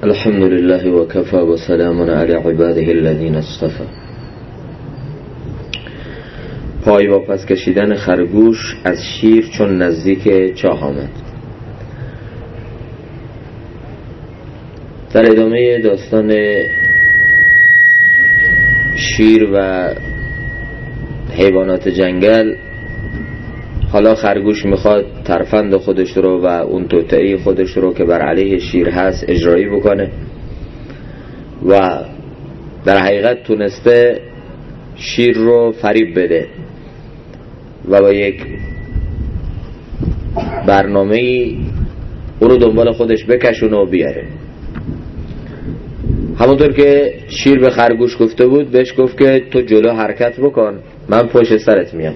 الحمد لله وكفى وسلام على عباده الذين اصطفى. پای واپس کشیدن خرگوش از شیر چون نزدیک چاه آمد. در ادامه داستان شیر و حیوانات جنگل، حالا خرگوش میخواد ترفند خودش رو و اون توطئه خودش رو که بر علیه شیر هست اجرایی بکنه و در حقیقت تونسته شیر رو فریب بده و با یک برنامه‌ای اون رو دنبال خودش بکشونه و بیاره. همونطور که شیر به خرگوش گفته بود، بهش گفت که تو جلو حرکت بکن، من پشت سرت میام.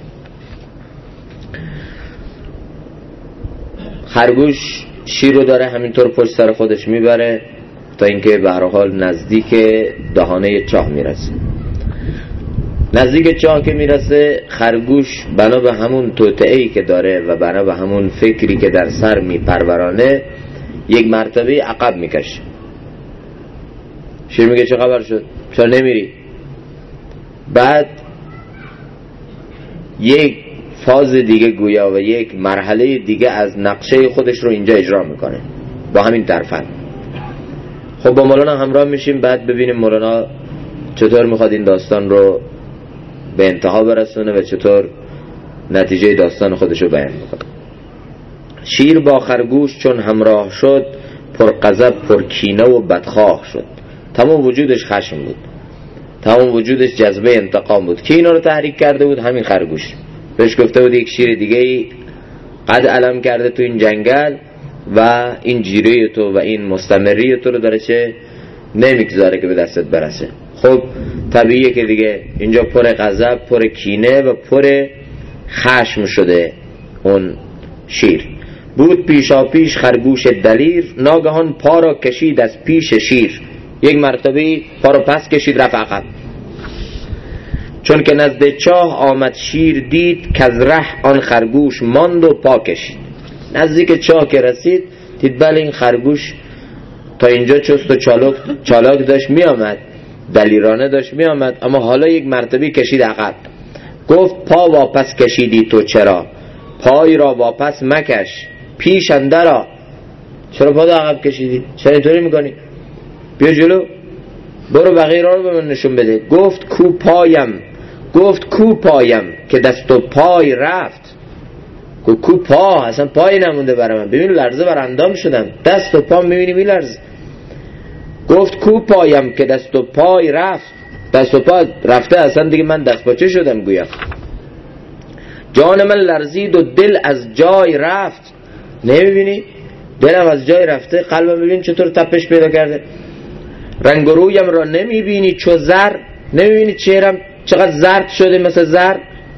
خرگوش شیر رو داره همینطور پشت سر خودش میبره تا اینکه به هر حال نزدیک دهانه چاه میرسه. نزدیک چاه که میرسه، خرگوش بنا به همون توطئه‌ای که داره و بنا به همون فکری که در سر میپرورانه یک مرتبه عقب میکشه. شیر میگه چه خبر شد؟ چرا نمیری؟ بعد یک فاز دیگه گویا و یک مرحله دیگه از نقشه خودش رو اینجا اجرا میکنه با همین ترفند. خب با مولانا همراه میشیم، بعد ببینیم مولانا چطور میخواد این داستان رو به انتها برسونه و چطور نتیجه داستان خودش رو بیان میکنه. شیر با خرگوش چون همراه شد، پر غضب پر کینه و بدخواه شد. تمام وجودش خشم بود، تمام وجودش جذبه انتقام بود. کی اینا رو تحریک کرده بود؟ همین خرگوش. بهش گفته بود یک شیر دیگه ای قد علم کرده تو این جنگل و این جیره تو و این مستمری تو رو داره چه نمیگذاره که به دستت برسه. خب طبیعیه که دیگه اینجا پر غضب، پر کینه و پر خشم شده. اون شیر بود پیشا پیش خرگوش دلیر، ناگهان پا را کشید از پیش شیر. یک مرتبه پا را پس کشید، رفت عقب. چون که نزد چاه آمد شیر دید، که از ره آن خرگوش ماند و پا کشید. نزدیک چاه که رسید، دید بله این خرگوش تا اینجا چست و چالاک داشت می آمد، دلیرانه داشت می آمد، اما حالا یک مرتبه کشید عقب. گفت پا واپس کشیدی تو چرا؟ پای را واپس مکش پیش اندرا. چرا پا عقب کشیدی؟ چرا اینطوری میکنی؟ بیا جلو، برو بقیه را رو به من نشون بده. گفت کو پایم که دست و پای رفت. کو پا؟ اصلا پای نمونده برای من. ببین لرزه بر اندام شدم، دست و پا میبینی میلرزه. گفت کو پایم که دست و پای رفت. دست و پا رفته، اصلا دیگه من دست پاچه شدم گویا. جان من لرزید و دل از جای رفت. نمیبینی دلم از جای رفته، قلبم ببین چطور تپش پیدا کرده. رنگ و رویم را نمیبینی چو زر. نمیبینی چهرم چقدر زرد شده مثل زر.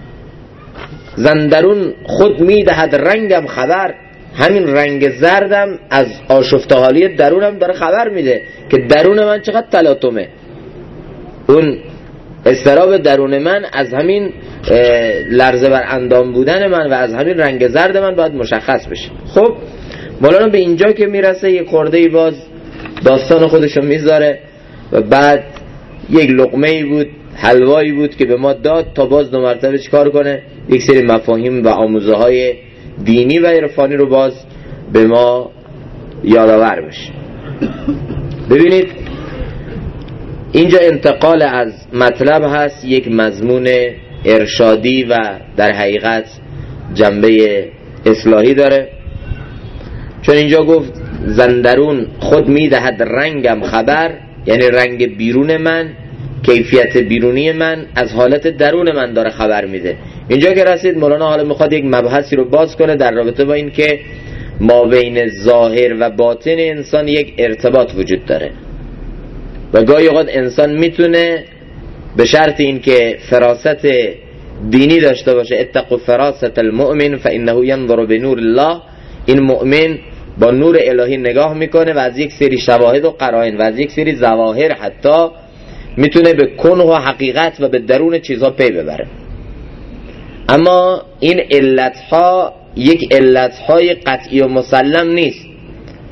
زندرون خود میدهد رنگم خبر. همین رنگ زردم از آشفته حالی درونم داره خبر میده که درون من چقدر تلاطمه. اون استراب درون من از همین لرزه بر اندام بودن من و از همین رنگ زرد من باید مشخص بشه. خب مولانا به اینجا که میرسه یک خرده‌ای باز داستان خودشو میذاره و بعد یک لقمه‌ای بود، حلوایی بود که به ما داد تا باز دو مرتبه چیکار کنه؟ یک سری مفاهیم و آموزه‌های دینی و عرفانی رو باز به ما یادآور بشه. ببینید اینجا انتقال از مطلب هست، یک مضمون ارشادی و در حقیقت جنبه اصلاحی داره. چون اینجا گفت زندرون خود میدهد رنگم خبر، یعنی رنگ بیرون من، کیفیت بیرونی من از حالت درون من داره خبر میده. اینجا که رسید مولانا حالا میخواد یک مبحثی رو باز کنه در رابطه با این که ما بین ظاهر و باطن انسان یک ارتباط وجود داره و گاهی اوقات انسان میتونه به شرط این که فراست دینی داشته باشه، اتقوا فراست المؤمن فانه ينظر بنور الله، این مؤمن با نور الهی نگاه میکنه و از یک سری شواهد و قرائن و از یک سری ظواهر حتی میتونه به کنه و حقیقت و به درون چیزها پی ببره. اما این علتها یک علتهای قطعی و مسلم نیست.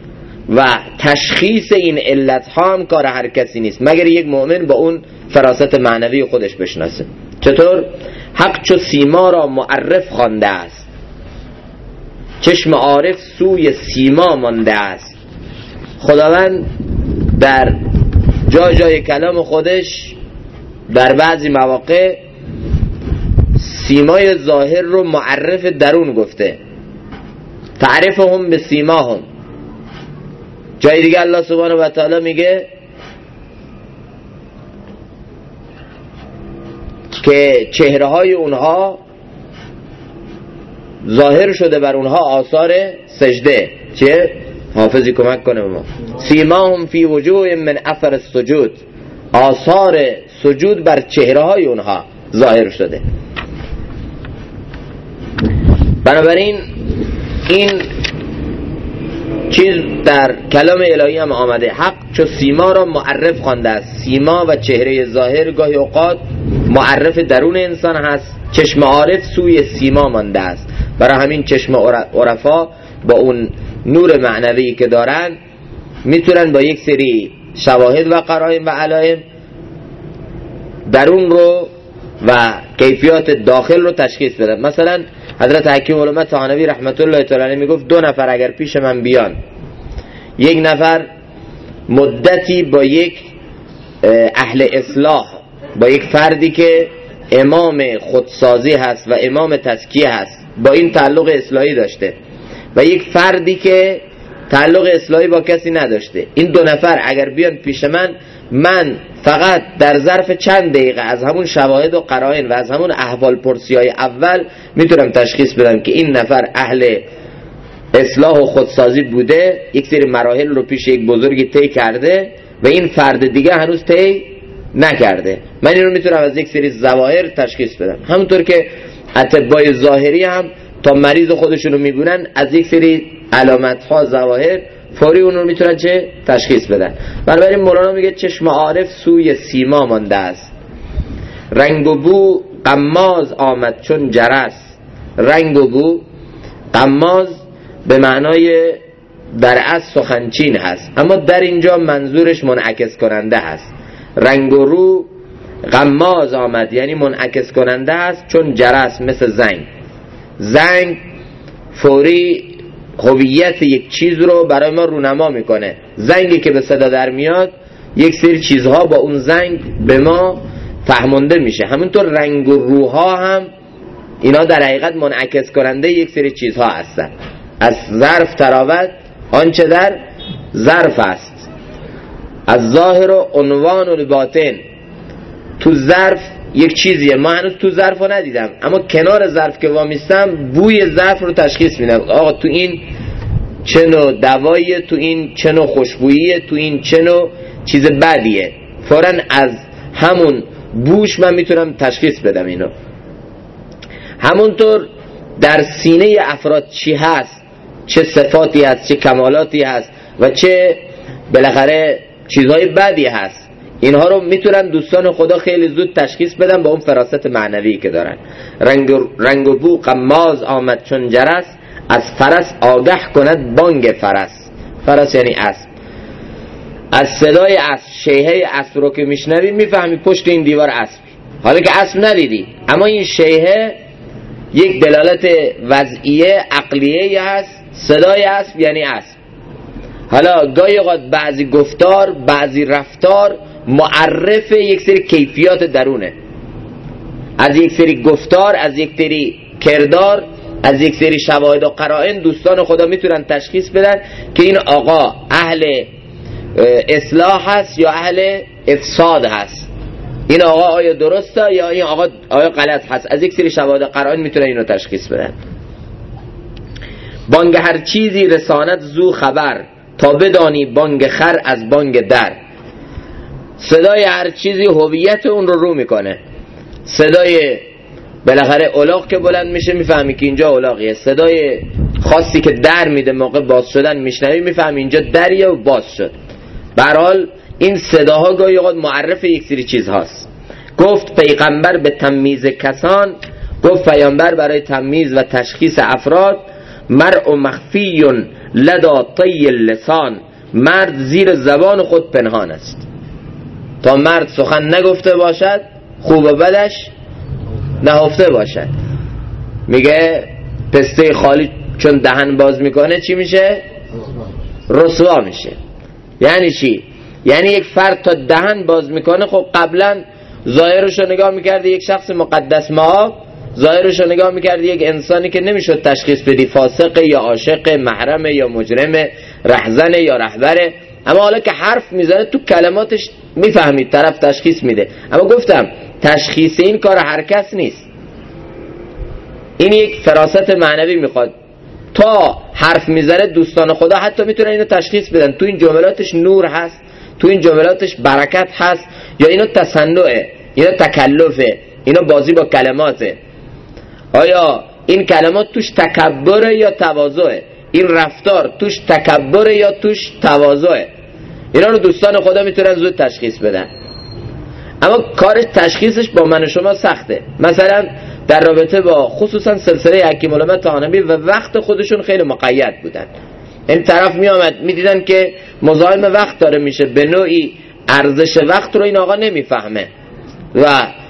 و تشخیص این علت ها هم کار هر کسی نیست مگر یک مؤمن با اون فراست معنوی خودش بشناسه. چطور؟ حق چو سیما را معرف خوانده است، چشم عارف سوی سیما مانده است. خداوند در جای کلام خودش در بعضی مواقع سیمای ظاهر رو معرف درون گفته، تعرفهم به سیماهم. جای دیگه الله سبحانه و تعالی میگه که چهره های اونها ظاهر شده بر اونها آثار سجده. چه؟ حافظی کمک کنه به ما. سیماهم فی وجوه من اثر السجود، آثار سجود بر چهره های اونها ظاهر شده. بنابراین این چیز در کلام الهی هم آمده، حق چو سیما را معرف خوانده است. سیما و چهره ظاهر گاهی اوقات معرف درون انسان هست، چشم عارف سوی سیما مانده است. برای همین چشم عرفا با اون نور معنوی که دارن میتونن با یک سری شواهد و قرائن و علائم درون رو و کیفیات داخل رو تشخیص بدن. مثلا حضرت حکیم علامه طحاوی رحمت الله تعالی علیه میگفت 2 نفر اگر پیش من بیان، یک نفر مدتی با یک اهل اصلاح، با یک فردی که امام خودسازی هست و امام تزکیه هست، با این تعلق اصلاحی داشته، و یک فردی که تعلق اصلاحی با کسی نداشته، این 2 نفر اگر بیان پیش من فقط در ظرف چند دقیقه از همون شواهد و قرائن و از همون احوال پرسی‌های اول میتونم تشخیص بدم که این نفر اهل اصلاح و خودسازی بوده، یک سری مراحل رو پیش یک بزرگی طی کرده و این فرد دیگه هنوز طی نکرده. من این رو میتونم از یک سری ظواهر تشخیص بدم. همونطور که اطبای ظاهری هم تا مریض خودشونو میبینن از یک سری علامت ها ظواهر فوری اون رو میتونن چه تشخیص بدن. بنابراین مولانا میگه چشم عارف سوی سیما مانده است، رنگ و بو قماز آمد چون جرس. رنگ و بو، قماز به معنای در اصل سخنچین هست، اما در اینجا منظورش منعکس کننده هست. رنگ و رو قماز آمد یعنی منعکس کننده هست، چون جرس مثل زنگ. زنگ فوری هویت یک چیز رو برای ما رونما میکنه. زنگی که به صدا در میاد یک سری چیزها با اون زنگ به ما فهمونده میشه. همونطور رنگ و روها هم اینا در حقیقت منعکس کننده یک سری چیزها هستن. از ظرف تراوت آنچه در ظرف است، از ظاهر و عنوان و باطن. تو ظرف یک چیزیه، ما هنوز تو ظرف رو ندیدم، اما کنار ظرف که وامیستم بوی ظرف رو تشخیص میدم. آقا تو این چه نوع دواییه، تو این چه نوع خوشبوییه، تو این چه نوع چیز بدیه. فوراً از همون بوش من میتونم تشخیص بدم اینو. همونطور در سینه افراد چی هست، چه صفاتی هست، چه کمالاتی هست و چه بالاخره چیزهای بدی هست، اینها رو میتونن دوستان خدا خیلی زود تشخیص بدن با اون فراست معنوی که دارن. رنگ و بو قماز آمد چون جرس، از فرس آگه کند بانگ فرس. فرس یعنی اسب. از صدای اسب، شیهه اسب رو که میشنوی میفهمی پشت این دیوار اسب، حالا که اسب ندیدی، اما این شیهه یک دلالت وضعیه عقلیه هست. صدای اسب یعنی اسب. حالا گاهی اوقات بعضی گفتار، بعضی رفتار معرف یک سری کیفیات درونه. از یک سری گفتار، از یک سری کردار، از یک سری شواهد و قرائن دوستان خدا میتونن تشخیص بدن که این آقا اهل اصلاح هست یا اهل افساد هست، این آقا آیا درسته یا این آقا آیا غلط هست. از یک سری شواهد و قرائن میتونن اینو تشخیص بدن. بانگ هر چیزی رساند زو خبر، تا بدانی بانگ خر از بانگ در. صدای هر چیزی هویت اون رو میکنه. صدای بالاخره الاغ که بلند میشه میفهمی که اینجا الاغیه. صدای خاصی که در میده موقع باز شدن میشنوی میفهمی اینجا دریه و باز شد. به هر حال این صداها گاهی اوقات معرف یک سری چیز هاست. گفت پیغمبر به تمییز کسان، گفت پیامبر برای تمییز و تشخیص افراد، مرء مخفی لدا طی اللسان. مرد زیر زبان خود پنهان است. تا مرد سخن نگفته باشد خوب و بدش نهفته باشد. میگه پسته خالی چون دهن باز میکنه چی میشه؟ رسوا میشه. یعنی چی؟ یعنی یک فرد تا دهن باز میکنه، خب قبلا ظاهرش رو نگاه میکردی یک شخص مقدس مآب، ظاهرش رو نگاه میکردی یک انسانی که نمیشد تشخیص بدی فاسق یا عاشق، محرم یا مجرم، رهزن یا رهبره. اما حالا که حرف میزنه تو کلماتش میفهمید طرف تشخیص میده. اما گفتم تشخیص این کار هر کس نیست، این یک فراست معنوی میخواد. تا حرف میزنه دوستان خدا حتی میتونن اینو تشخیص بدن، تو این جملاتش نور هست، تو این جملاتش برکت هست، یا اینو تصنعه، اینو تکلفه، اینو بازی با کلماته. آیا این کلمات توش تکبره یا تواضعه؟ این رفتار توش تکبره یا توش تواضعه؟ اینا رو دوستان خدا میتونن زود تشخیص بدن. اما کارش تشخیصش با من و شما سخته. مثلا در رابطه با خصوصا سلسله حکیم الامه طحاوی و وقت خودشون خیلی مقید بودن. این طرف می آمد میدیدن که مزاحم وقت داره میشه، به نوعی ارزش وقت رو این آقا نمیفهمه و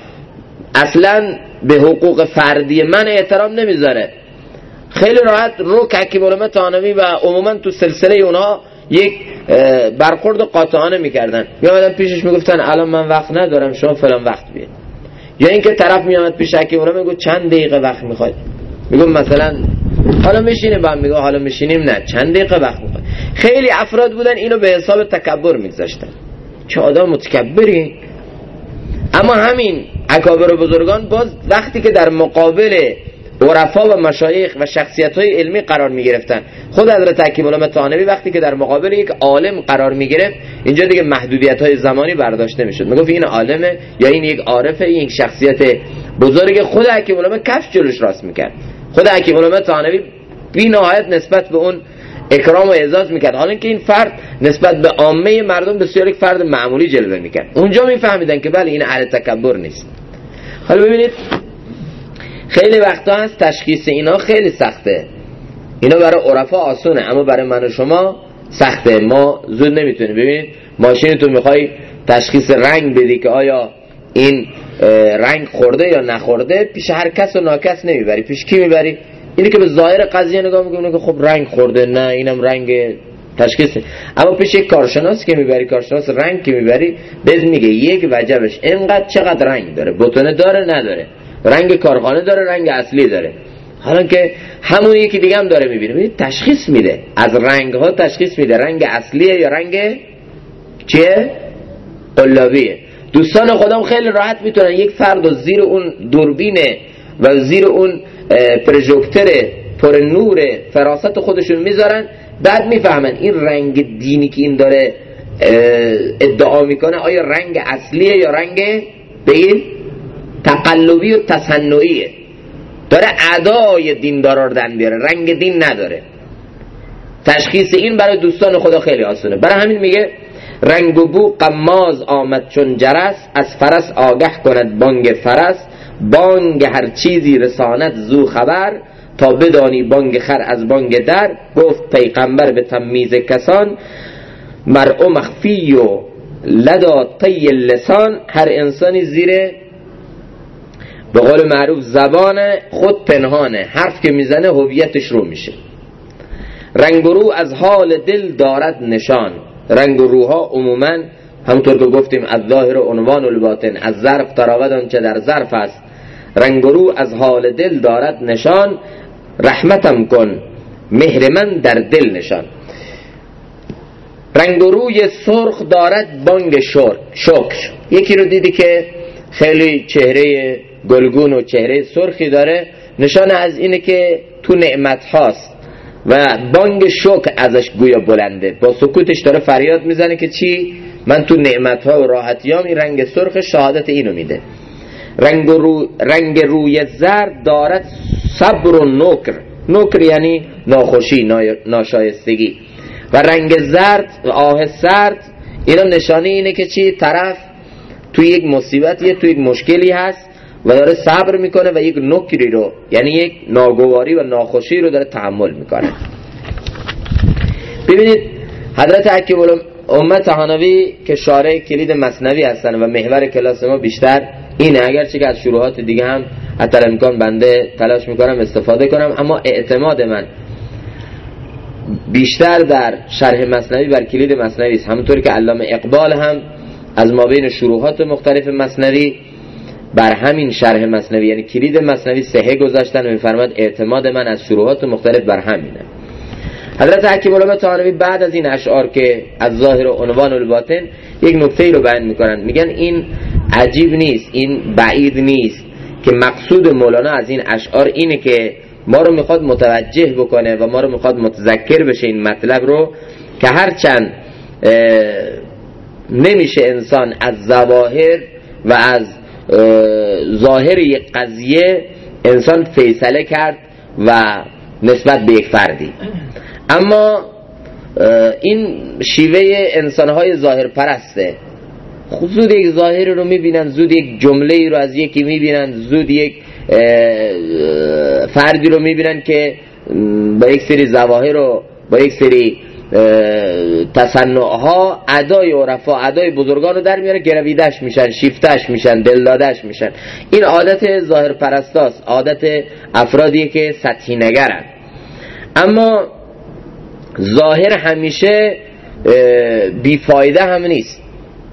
اصلا به حقوق فردی من احترام نمیذاره. خیلی راحت رو حکیم الامه طحاوی و عموما تو سلسله اونها یک برخورد قاطعانه میکردن. می آمدن پیشش میگفتن الان من وقت ندارم، شما فلان وقت بیاید. یا اینکه طرف می آمد پیش حکیم الامه میگه چند دقیقه وقت میخواد، میگم مثلا حالا میشینیم با هم، میگه حالا میشینیم نه چند دقیقه وقت میخواد. خیلی افراد بودن اینو به حساب تکبر میگذاشتن، چه آدم متکبری. اما همین اکابر و بزرگان باز وقتی که در مقابل عرفا و مشایخ و شخصیت‌های علمی قرار می‌گرفتن، خود حضرت حکیم الامه طحاوی وقتی که در مقابل یک عالم قرار می‌گرفت، اینجا دیگه محدودیت‌های زمانی برداشته می‌شد. میگفت این عالمه یا این یک عارفه، این یک شخصیت بزرگ. خود حکیم الامه کفش جلوش راست می‌کرد. خود حکیم الامه طحاوی بی نهایت نسبت به اون اکرام و اعزاز می‌کرد، حالا اینکه این فرد نسبت به عامه مردم بسیار یک فرد معمولی جلوه می‌کرد. اونجا می‌فهمیدن که بله این اهل تکبر نیست. حالا ببینید خیلی وقتا هست تشخیص اینا خیلی سخته. اینا برای عرفا آسونه، اما برای من و شما سخته. ما زود نمیتونیم. ببینید ماشین تو میخوای تشخیص رنگ بدی که آیا این رنگ خورده یا نخورده، پیش هر کس و ناکس نمیبری. پیش کی میبری؟ اینی که به ظاهر قضیه نگاه میکنه که خب رنگ خورده، نه اینم رنگ تشخیصه. اما پیش یک کارشناس که میبری، کارشناس رنگ که میبری، بهت میگه یک وجبش اینقدر چقدر رنگ داره، بتونه داره نداره، رنگ کارخانه داره، رنگ اصلی داره. حالا که همون یکی دیگه هم داره میبینه، ببین تشخیص میده، از رنگ ها تشخیص میده رنگ اصلیه یا رنگ چیه؟ قلابیه. دوستان خودم خیلی راحت میتونن یک فرد رو زیر اون دوربینه و زیر اون پروژکتور پر نور فراست خودشون میذارن، بعد میفهمن این رنگ دینی که این داره ادعا میکنه آیا رنگ اصلیه یا رنگ بگید تقلبی و تصنعیه، داره ادای دین داره در بیاره، رنگ دین نداره. تشخیص این برای دوستان خدا خیلی آسونه. برای همین میگه رنگ و بو قماز آمد چون جرس، از فرس آگه کند بانگ فرس، بانگ هر چیزی رساند زو خبر، تا بدانی بانگ خر از بانگ در، گفت پیغمبر به تمییز کسان، مرء مخفی و لدا طی لسان، هر انسانی زیر به قول معروف زبان خود پنهانه، حرف که میزنه هویتش رو میشه. رنگ و رو از حال دل دارد نشان، رنگ و روها عموما همونطور که گفتیم از ظاهر و عنوان و باطن، از ظرف تراود آنچه در ظرف است. رنگ و رو از حال دل دارد نشان، رحمتم کن مهر من در دل نشان. رنگ و روی سرخ دارد بانگ شکر. یکی رو دیدی که خیلی چهره گلگون و چهره سرخی داره، نشان از اینه که تو نعمت هاست و بانگ شکر ازش گویا بلنده، با سکوتش داره فریاد میزنه که چی؟ من تو نعمت ها و راحتی هم. این رنگ سرخ شهادت اینو میده. رنگ روی زرد دارد صبر و نکر یعنی ناخوشی، ناشایستگی. و رنگ زرد آه سرد، اینا نشانه اینه که چی؟ طرف توی یک مصیبتیه، توی یک مشکلی هست و داره صبر میکنه و یک نکری رو یعنی یک ناگواری و ناخوشی رو داره تحمل میکنه. ببینید حضرت حکیم الامه طحاوی که شارح کلید مثنوی هستن و محور کلاس ما بیشتر اینه، اگرچه که از شروحات دیگه هم حتی امکان بنده تلاش میکنم استفاده کنم، اما اعتماد من بیشتر در شرح مثنوی بر کلید مثنوی است. همونطور که علامه اقبال هم از ما بین شروحات مختلف مثنوی بر همین شرح مثنوی یعنی کلید مثنوی صحه گذاشتن و میفرماد اعتماد من از شروحات مختلف بر همینه. حضرت حکیم الامه طحاوی بعد از این اشعار که از ظاهر و عنوان الباطن یک نکته رو بیان میکنن، میگن این عجیب نیست، این بعید نیست که مقصود مولانا از این اشعار اینه که ما رو میخواد متوجه بکنه و ما رو میخواد متذکر بشه این مطلب رو که هرچند نمیشه انسان از ظواهر و از ظاهر یک قضیه انسان فیصله کرد و نسبت به یک فردی، اما این شیوه انسانهای ظاهر پرسته. زود یک ظاهر رو میبینن، زود یک جمله رو از یکی میبینن، زود یک فردی رو میبینن که با یک سری ظواهر و با یک سری تصنعها ادای عرفا ادای بزرگان رو در میاره، گرویدش میشن، شیفتش میشن، دلدادش میشن. این عادت ظاهر پرستاست، عادت افرادیه که سطحی نگرن. اما ظاهر همیشه بیفایده هم نیست.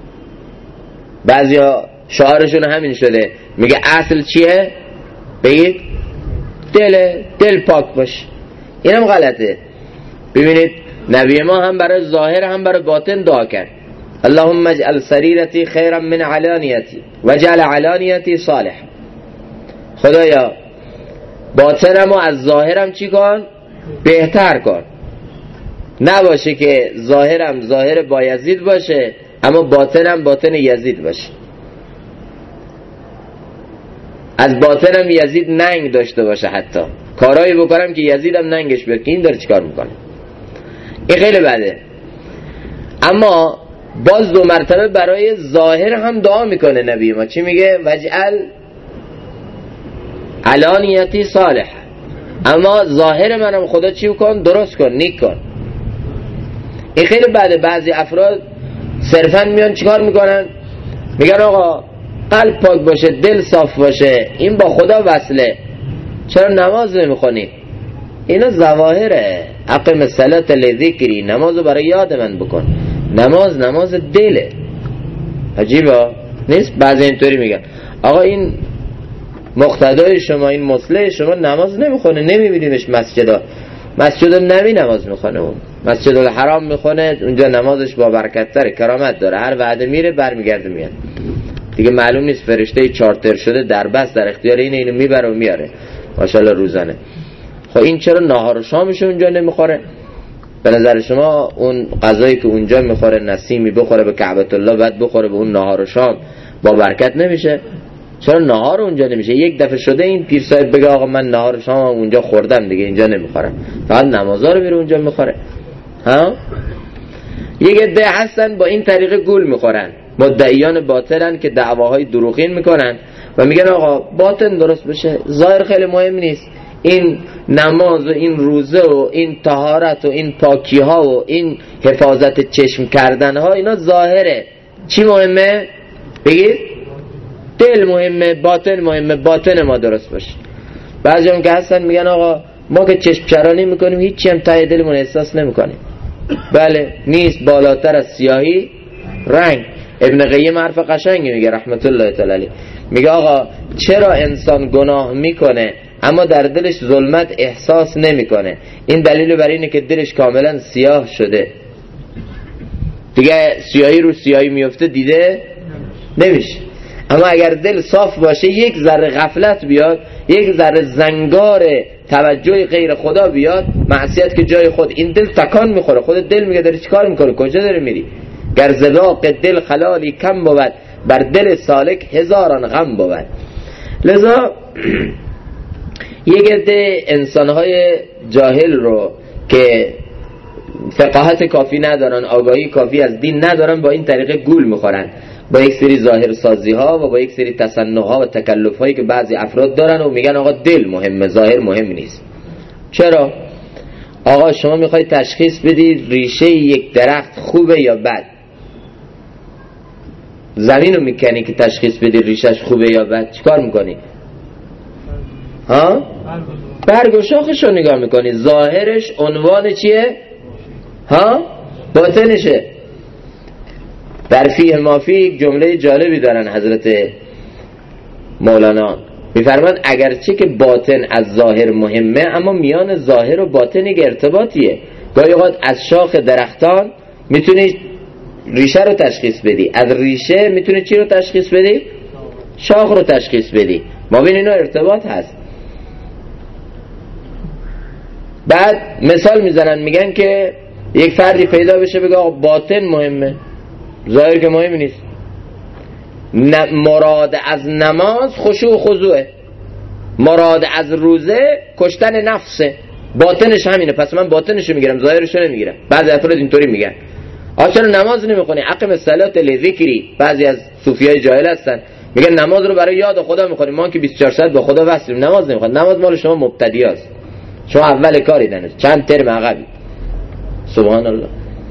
بعضیا شعارشون همین شده، میگه اصل چیه؟ بگید دل پاک باش. اینم غلطه. ببینید نبی ما هم برای ظاهر هم برای باطن دعا کرد، اللهم اجعل سریرتی خیرا من علانیتی واجعل علانیتی صالح. خدایا باطنمو از ظاهرم چی کن؟ بهتر کن. نباشه که ظاهرم ظاهر بایزید باشه اما باطنم باطن یزید باشه، از باطنم یزید ننگ داشته باشه، حتی کارایی بکنم که یزیدم ننگش بیاد که این داره چیکار میکنه. این خیلی بده. اما باز دو مرتبه برای ظاهر هم دعا میکنه نبی ما. چی میگه؟ وجعل علانیتی صالح، اما ظاهر منم خدا چی کن؟ درست کن، نیک کن. این خیلی بده. بعضی افراد صرفا میان چیکار میکنن؟ میگن آقا قلب پاک باشه، دل صاف باشه، این با خدا وصله، چرا نماز نمیخونی؟ اینا ظواهره. اقم الصلاة لذکری، نمازو برای یاد من بکن. نماز دله. عجیبه نیست؟ بعضی اینطوری میگن آقا این مقتدای شما، این مصلح شما نماز نمیخونه، نمیبینیمش مسجد نبی نماز میخونه، اون مسجد الحرام میخونه، اونجا نمازش با برکت تره، کرامت داره، هر وعده میره برمیگرده میاد دیگه. معلوم نیست فرشته چارتر شده در بس در اختیار اینو میبره و میاره ماشاءالله روزانه. خب این چرا نهار و شامش اونجا نمیخوره؟ به نظر شما اون غذایی که اونجا میخوره نسیمی بخوره به کعبۃ الله بعد بخوره به اون نهار و شام با برکت نمیشه؟ چرا نهار اونجا نمیشه؟ یک دفعه شده این پیر صاحب بگه آقا من نهار و شام اونجا خوردم دیگه اینجا نمیخورم، فقط نمازا رو میره اونجا میخوره. ها یک عده هستن با این طریقه گول میخورن، مدعیان باطلن که دعواهای دروغین میکنن و میگن آقا باطن درست بشه، ظاهر خیلی مهم نیست. این نماز و این روزه و این طهارت و این پاکی ها و این حفاظت چشم کردن ها اینا ظاهره. چی مهمه؟ بگید دل مهمه، باطن مهمه، باطن ما درست باشه. بعضی هم که هستن میگن آقا ما که چشم چرانی میکنیم هیچی هم ته دلمون احساس نمیکنیم. بله نیست بالاتر از سیاهی رنگ. ابن قیم حرف قشنگی میگه رحمت الله تعالی علیه، میگه آقا چرا انسان گناه میکنه اما در دلش ظلمت احساس نمیکنه؟ این دلیل بر اینه که دلش کاملا سیاه شده دیگه، سیاهی رو سیاهی میفته دیده نمیشه. اما اگر دل صاف باشه یک ذره غفلت بیاد، یک ذره زنگار توجه غیر خدا بیاد، معصیت که جای خود، این دل تکان میخوره. خود دل میگه داری چی کار میکنی؟ کجا داری میری؟ گر زداق دل خلالی کم بود، بر دل سالک هزاران غم بود. لذا یک عده انسانهای جاهل رو که فقاهت کافی ندارن، آگاهی کافی از دین ندارن، با این طریقه گول میخورن، با یک سری ظاهر سازی ها و با یک سری تصنع ها و تکلف هایی که بعضی افراد دارن و میگن آقا دل مهمه، ظاهر مهم نیست. چرا؟ آقا شما میخوای تشخیص بدید ریشه یک درخت خوبه یا بد، زمین رو میکنی که تشخیص بدید ریشهش خوبه یا بد، چیکار میکنی؟ ها؟ برگ و شاخش رو نگاه میکنی، ظاهرش عنوان چیه؟ ها؟ باطنشه. در فیه مافی یک جمله جالبی دارن حضرت مولانا، میفرمان اگرچه که باطن از ظاهر مهمه، اما میان ظاهر و باطن یک ارتباطیه. گاهی اوقات از شاخ درختان میتونی ریشه رو تشخیص بدی، از ریشه میتونی چی رو تشخیص بدی؟ شاخ رو تشخیص بدی. ما بین اینا ارتباط هست. بعد مثال میزنن میگن که یک فردی پیدا بشه بگه باطن مهمه، ظاهر که مهم نیست. مراد از نماز خشوع و خضوعه، مراد از روزه کشتن نفسه، باطنش همینه، پس من باطنشو میگیرم ظاهرشو نمیگیرم. بعضی افراد اینطوری میگن چرا نماز نمیخونی؟ اقیم الصلاة لذکری. بعضی از صوفیای جاهل هستن میگن نماز رو برای یاد خدا میخونیم، ما که 24 ساعت با خدا وصلیم، نماز نمیخونیم. نماز مال شما مبتدیاست، شما اول کاری دنه، چند ترم عقبی. سبحان الله.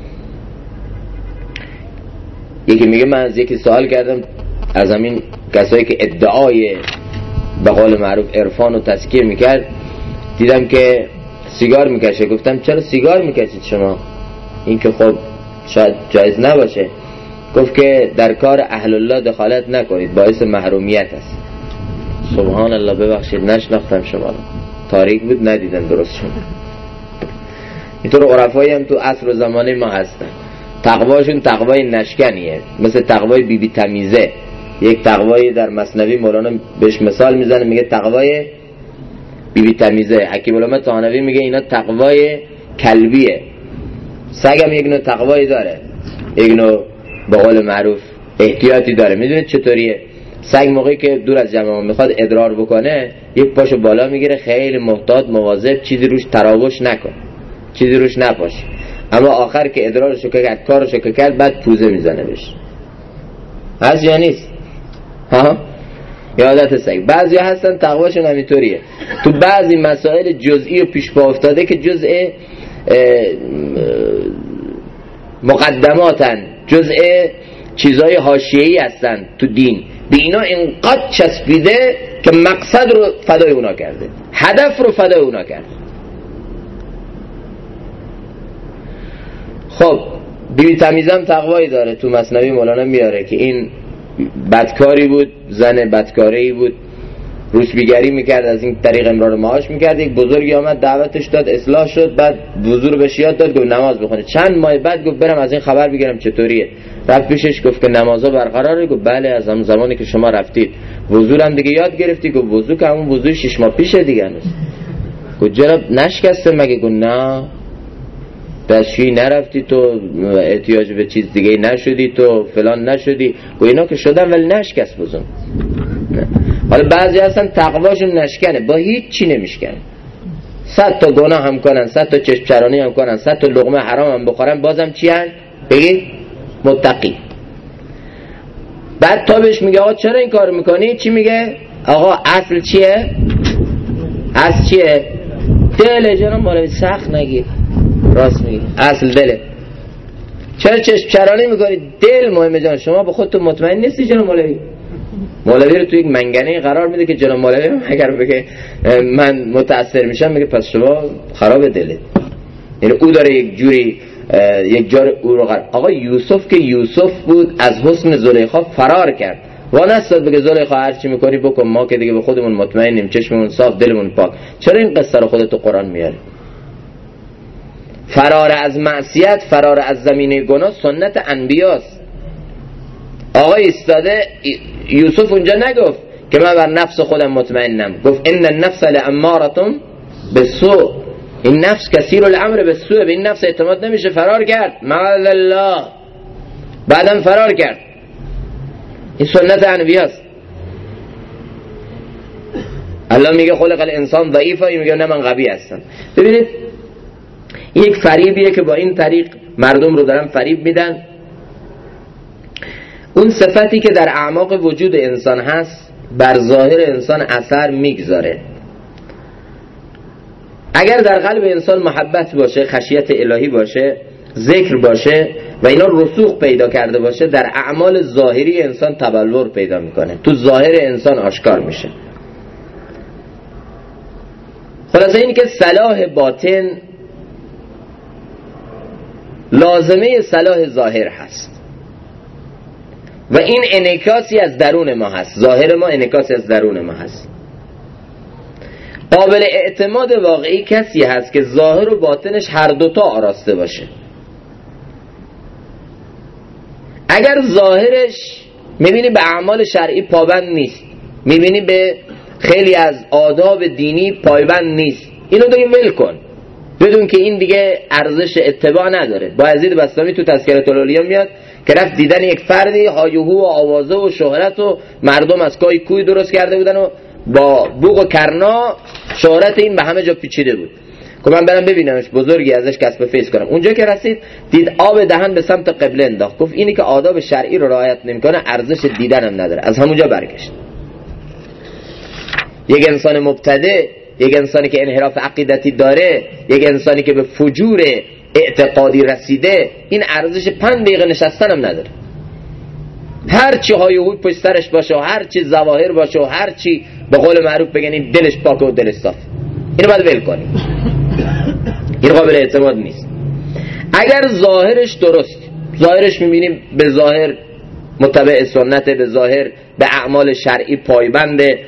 یکی میگه من از یکی سوال کردم از همین کسایی که ادعای به قول معروف عرفان و تزکیه میکرد، دیدم که سیگار میکشه. گفتم چرا سیگار میکشید شما؟ این که خب شاید جایز نباشه. گفت که در کار اهل الله دخالت نکنید، باعث محرومیت است. سبحان الله. ببخشید نشناختم شما رو، تاریک بود ندیدم درست شد. اینطور عرفایی هم تو عصر و زمانه ما هستن، تقواشون تقوای نشکنیه، مثل تقوای بی بی تمیزه. یک تقوایی در مثنوی مولانا بهش مثال میزنه، میگه تقوای بی بی تمیزه. حکیم الامه طحاوی میگه اینا تقوای کلبیه. سگ هم یک نوع تقوایی داره، یک نوع به قول معروف احتیاطی داره. میدونید چطوریه؟ سگ موقعی که دور از جمع میخواد ادرار بکنه، یک پاشو بالا میگیره، خیلی محتاط مواظب چیزی روش تراوش نکن، چیزی روش نپاش. اما آخر که ادرارشو کرد، کارشو کرد، بعد پوزه میزنه بهش. هست یا نیست؟ ها؟ یادت سگ. بعضی هستن تقواشون همینطوریه. تو بعضی مسائل جزئی و پیش پا افتاده که جزء مقدماتن، جزء چیزای حاشیه‌ای هستن تو دین، به اینا اینقدر چسبیده که مقصد رو فدای اونا کرده، هدف رو فدای اونا کرده. خب بیبی تمیزم تقوایی داره، تو مثنوی مولانا میاره که این بدکاری بود، زن بدکاری بود، روسبیگری میکرد، از این طریق امرار معاش میکرد. یک بزرگی آمد دعوتش داد، اصلاح شد، بعد حضور بهش یاد داد، گفت نماز بخونه. چند ماه بعد گفت برم از این خبر بگیرم چطوریه. رفت پیشش گفت که نمازها برقراره؟ گفت بله، از همون زمانی که شما رفتید. وضو هم دیگه یاد گرفتی؟ گفت وضو که همون وضوی 6 ماه پیشه دیگه هنوز. گفت جناب نشکسته مگه؟ گفت نه، دستشویی نرفتی تو، احتیاج به چیز دیگه نشدی تو، فلان نشدی. گفت اینا که شدن ولی نشکست بزن. حالا بعضی هستن تقواشون نشکنه، با هیچ چی نمیشکنه، 100 تا گناه هم کنن، 100 تا چشم چرانی هم کنن، 100 تا لقمه حرام هم بخورن، بازم چی هن؟ بگید متقی. بعد تا بهش میگه آقا چرا این کار میکنی؟ چی میگه؟ آقا اصل چیه؟ اصل چیه؟ دله. جناب مولوی سخت نگیر، راست میگی، اصل دله. چرا چشم چرانی میکنی؟ دل مهمه جان. شما به خودتون مطمئن نیستی جناب مولوی؟ مولوی رو تو یک منگنه قرار میده که جناب مولوی اگر بگه من متاثر میشم، میگه پس شما خراب دلت. یعنی او داره یک جوری یک جار او رو قرار. آقا یوسف که یوسف بود، از حسن زلیخا فرار کرد، وانستاد بگه زلیخا هر چی میکنی بکن، ما که دیگه به خودمون مطمئنیم، چشممون صاف، دلمون پاک. چرا این قصه رو خودت تو قرآن میاری؟ فرار از معصیت، فرار از زمینه گناه سنت انبیاست. آقا ایستاده، یوسف اونجا نگفت که من بر نفس خودم مطمئنم، گفت ان النفس لاماره بالسوء، این نفس کثیر الامر بالسوء، به این نفس اعتماد نمیشه. فرار کرد، معاذ الله، بعدم فرار کرد. این سنت انبیاست. الله میگه خلق الانسان ضعیفا، میگه نه من قوی هستم. ببینید یک فریبیه که با این طریق مردم رو دارن فریب میدن. اون صفتی که در اعماق وجود انسان هست بر ظاهر انسان اثر میگذاره. اگر در قلب انسان محبت باشه، خشیت الهی باشه، ذکر باشه و اینا رسوخ پیدا کرده باشه، در اعمال ظاهری انسان تبلور پیدا میکنه، تو ظاهر انسان آشکار میشه. خلاصه این که صلاح باطن لازمه صلاح ظاهر هست و این انعکاسی از درون ما هست. ظاهر ما انعکاسی از درون ما هست. قابل اعتماد واقعی کسی هست که ظاهر و باطنش هر دوتا آراسته باشه. اگر ظاهرش میبینی به اعمال شرعی پابند نیست، میبینی به خیلی از آداب دینی پایبند نیست، اینو دیگه ول کن، بدون که این دیگه ارزش اتباع نداره. بایزید بستامی تو تذکرة الاولیاء میاد که رفت دیدن یک فردی هایوهو و آوازه و شهرت و مردم از کای کوی درست کرده بودن و با بوق و کرنا شهرت این به همه جا پیچیده بود. که من برم ببینمش، بزرگی ازش کسب فیض کنم. اونجا که رسید دید آب دهن به سمت قبله انداخت. گفت اینی که آداب شرعی رو رعایت نمیکنه ارزش دیدن هم نداره. از همونجا برگشت. یک انسان مبتدع، یک انسانی که انحراف عقیدتی داره، یک انسانی که به فجور اعتقادی رسیده، این ارزش 5 دقیقه نشستن هم نداره. هر چی هایهوی پشت سرش باشه و هر چی ظواهر باشه و هر چی به قول معروف بگن دلش پاک و دلش صاف، اینو باید ول کنی. این قابل اعتماد نیست. اگر ظاهرش درست، ظاهرش میبینیم به ظاهر متبع سنت، به ظاهر به اعمال شرعی پایبنده،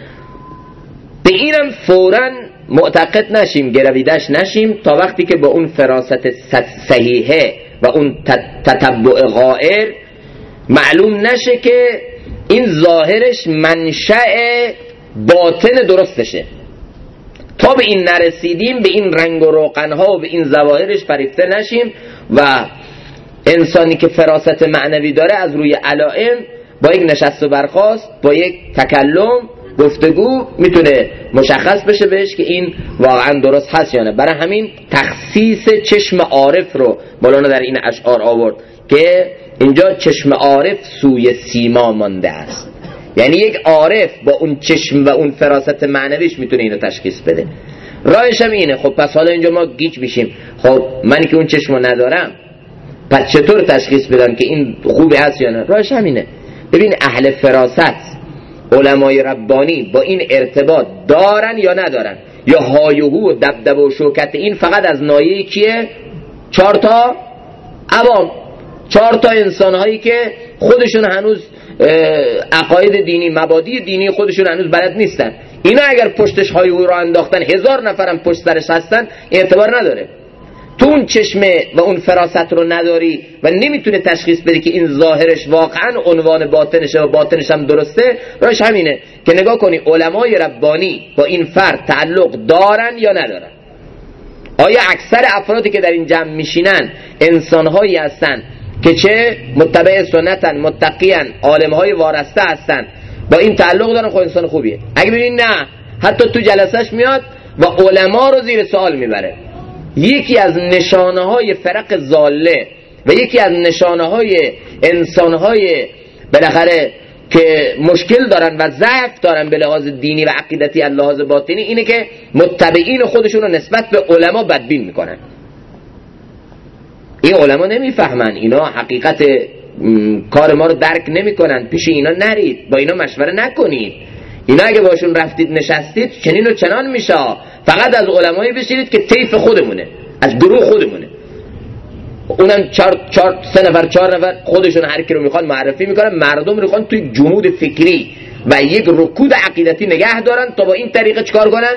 به اینم فوراً معتقد نشیم، گرویدش نشیم تا وقتی که با اون فراست صحیحه و اون تتبع غائر معلوم نشه که این ظاهرش منشأ باطن درستشه. تا به این نرسیدیم، به این رنگ و روغنها و به این ظواهرش فریفته نشیم و انسانی که فراست معنوی داره از روی علائم با یک نشست و برخاست، با یک تکلم، گفتگو میتونه مشخص بشه بهش که این واقعا درست هست یا نه. برای همین تخصیص چشم عارف رو مولانا در این اشعار آورد که اینجا چشم عارف سوی سیما مانده است. یعنی یک عارف با اون چشم و اون فراست معنویش میتونه اینو تشخیص بده. راهش هم اینه. خب پس حالا اینجا ما گیج میشیم، خب منی که اون چشمو ندارم پس چطور تشخیص بدم که این خوبه هست یا نه؟ راهش همینه. ببین اهل فراست، علمای ربانی با این ارتباط دارن یا ندارن، یا هایهو و دبدبه و شوکت این فقط از ناحیه کیه؟ 4 تا عوام، 4 تا انسان هایی که خودشون هنوز عقاید دینی، مبادی دینی خودشون هنوز بلد نیستن. اینا اگر پشتش هایهو رو انداختن 1000 نفرم پشت سرش هستن، اعتبار نداره. تو اون چشمه و اون فراست رو نداری و نمیتونه تشخیص بده که این ظاهرش واقعا عنوان باطنشه و باطنش هم درسته. راهش همینه که نگاه کنی علمای ربانی با این فرد تعلق دارن یا ندارن. آیا اکثر افرادی که در این جمع میشینن انسانهایی هستن که چه متبع سنتن، متقیان، عالمهای وارسته هستن، با این تعلق دارن؟ خب انسان خوبیه. اگه ببینید نه، حتی تو جلسش میاد و علما رو زیر سوال میبره. یکی از نشانه‌های فرق ضاله و یکی از نشانه‌های انسان‌های بالاخره که مشکل دارن و ضعف دارن به لحاظ دینی و عقیدتی از لحاظ باطنی اینه که متبعین خودشون رو نسبت به علما بدبین میکنن. این علما نمیفهمن، اینا حقیقت کار ما رو درک نمیکنن. پیش اینا نرید، با اینا مشوره نکنید. اینا اگه باشون رفتید نشستید چنین و چنان میشه. فقط از علمایی بشینید که طیف خودمونه، از گروه خودمونه. اونم 3 نفر 4 نفر خودشون هر کی رو میخوان معرفی میکنن، مردم رو میخوان توی جمود فکری و یک رکود عقیدتی نگه دارن تا با این طریقه چیکار کنن؟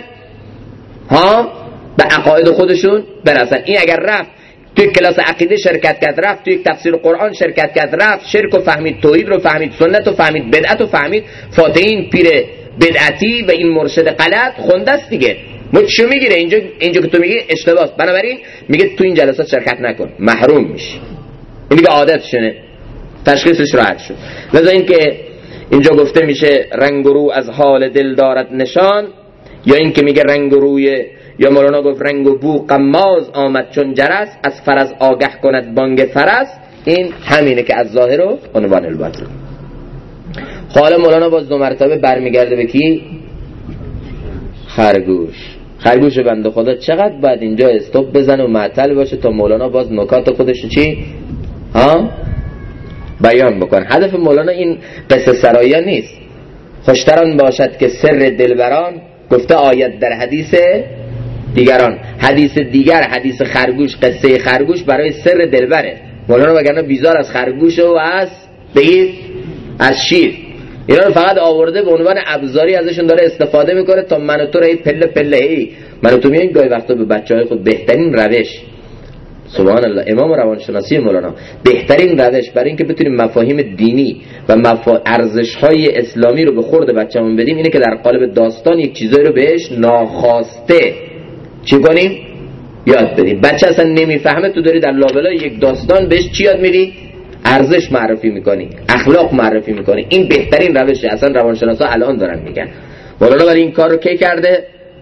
به عقاید خودشون برسن. این اگر رفت توی کلاس عقیده شرکت کرد، رفت توی تفسیر قرآن شرکت کرد، رفت شرک رو فهمید، توحید رو فهمید، سنت رو فهمید، بدعت رو فهمید، فاتحه این پیر بدعتی و این مرشد غلط خونده است دیگه. مچشو میگیره. اینجا که تو میگی اشتباهه. بنابراین میگه تو این جلسات شرکت نکن، محروم میشی. این دیگه عادتشونه، تشخیصش راحت شد. لذا این که اینجا گفته میشه رنگ و رو از حال دل دارد نشان، یا این که میگه رنگ و روی، یا مولانا گفت رنگ و بو قماز آمد چون جرس، از فرز آگه کند بانگ فرس. این همینه که از ظاهر و عنوان الباطن. حالا مولانا باز 2 مرتبه برمیگرده به کی؟ خرگوش. خرگوش بنده خدا چقدر باید اینجا استوب بزنه و معطل باشه تا مولانا باز نکات خودش چی بیان بکن. هدف مولانا این قصه سرایی نیست. خوشتران باشد که سر دلبران گفته آید در حدیث دیگران. حدیث دیگر، حدیث خرگوش، قصه خرگوش برای سر دلبره. مولانا وگرنه بیزار از خرگوش و از شیر. اینا رو فقط آورده به عنوان ابزاری ازشون داره استفاده میکنه تا من و تو رو پله پله من و تو میاییم گاهی وقتا به بچهای خود بهترین روش، سبحان الله، امام روانشناسی مولانا، بهترین روش برای اینکه بتونیم مفاهیم دینی و ارزش‌های اسلامی رو به خورد بچه‌مون بدیم اینه که در قالب داستان یک چیزایی رو بهش ناخواسته چی کنیم؟ یاد بدیم. بچه اصلا نمیفهمه، تو داری در لابلای یک داستان بهش چی یاد میدی؟ ارزش معرفی میکنی، اخلاق معرفی میکنی. این بهترین روشه. اصلا روانشناسا الان دارن میگن. مولانا ولی این کار رو کی کرده؟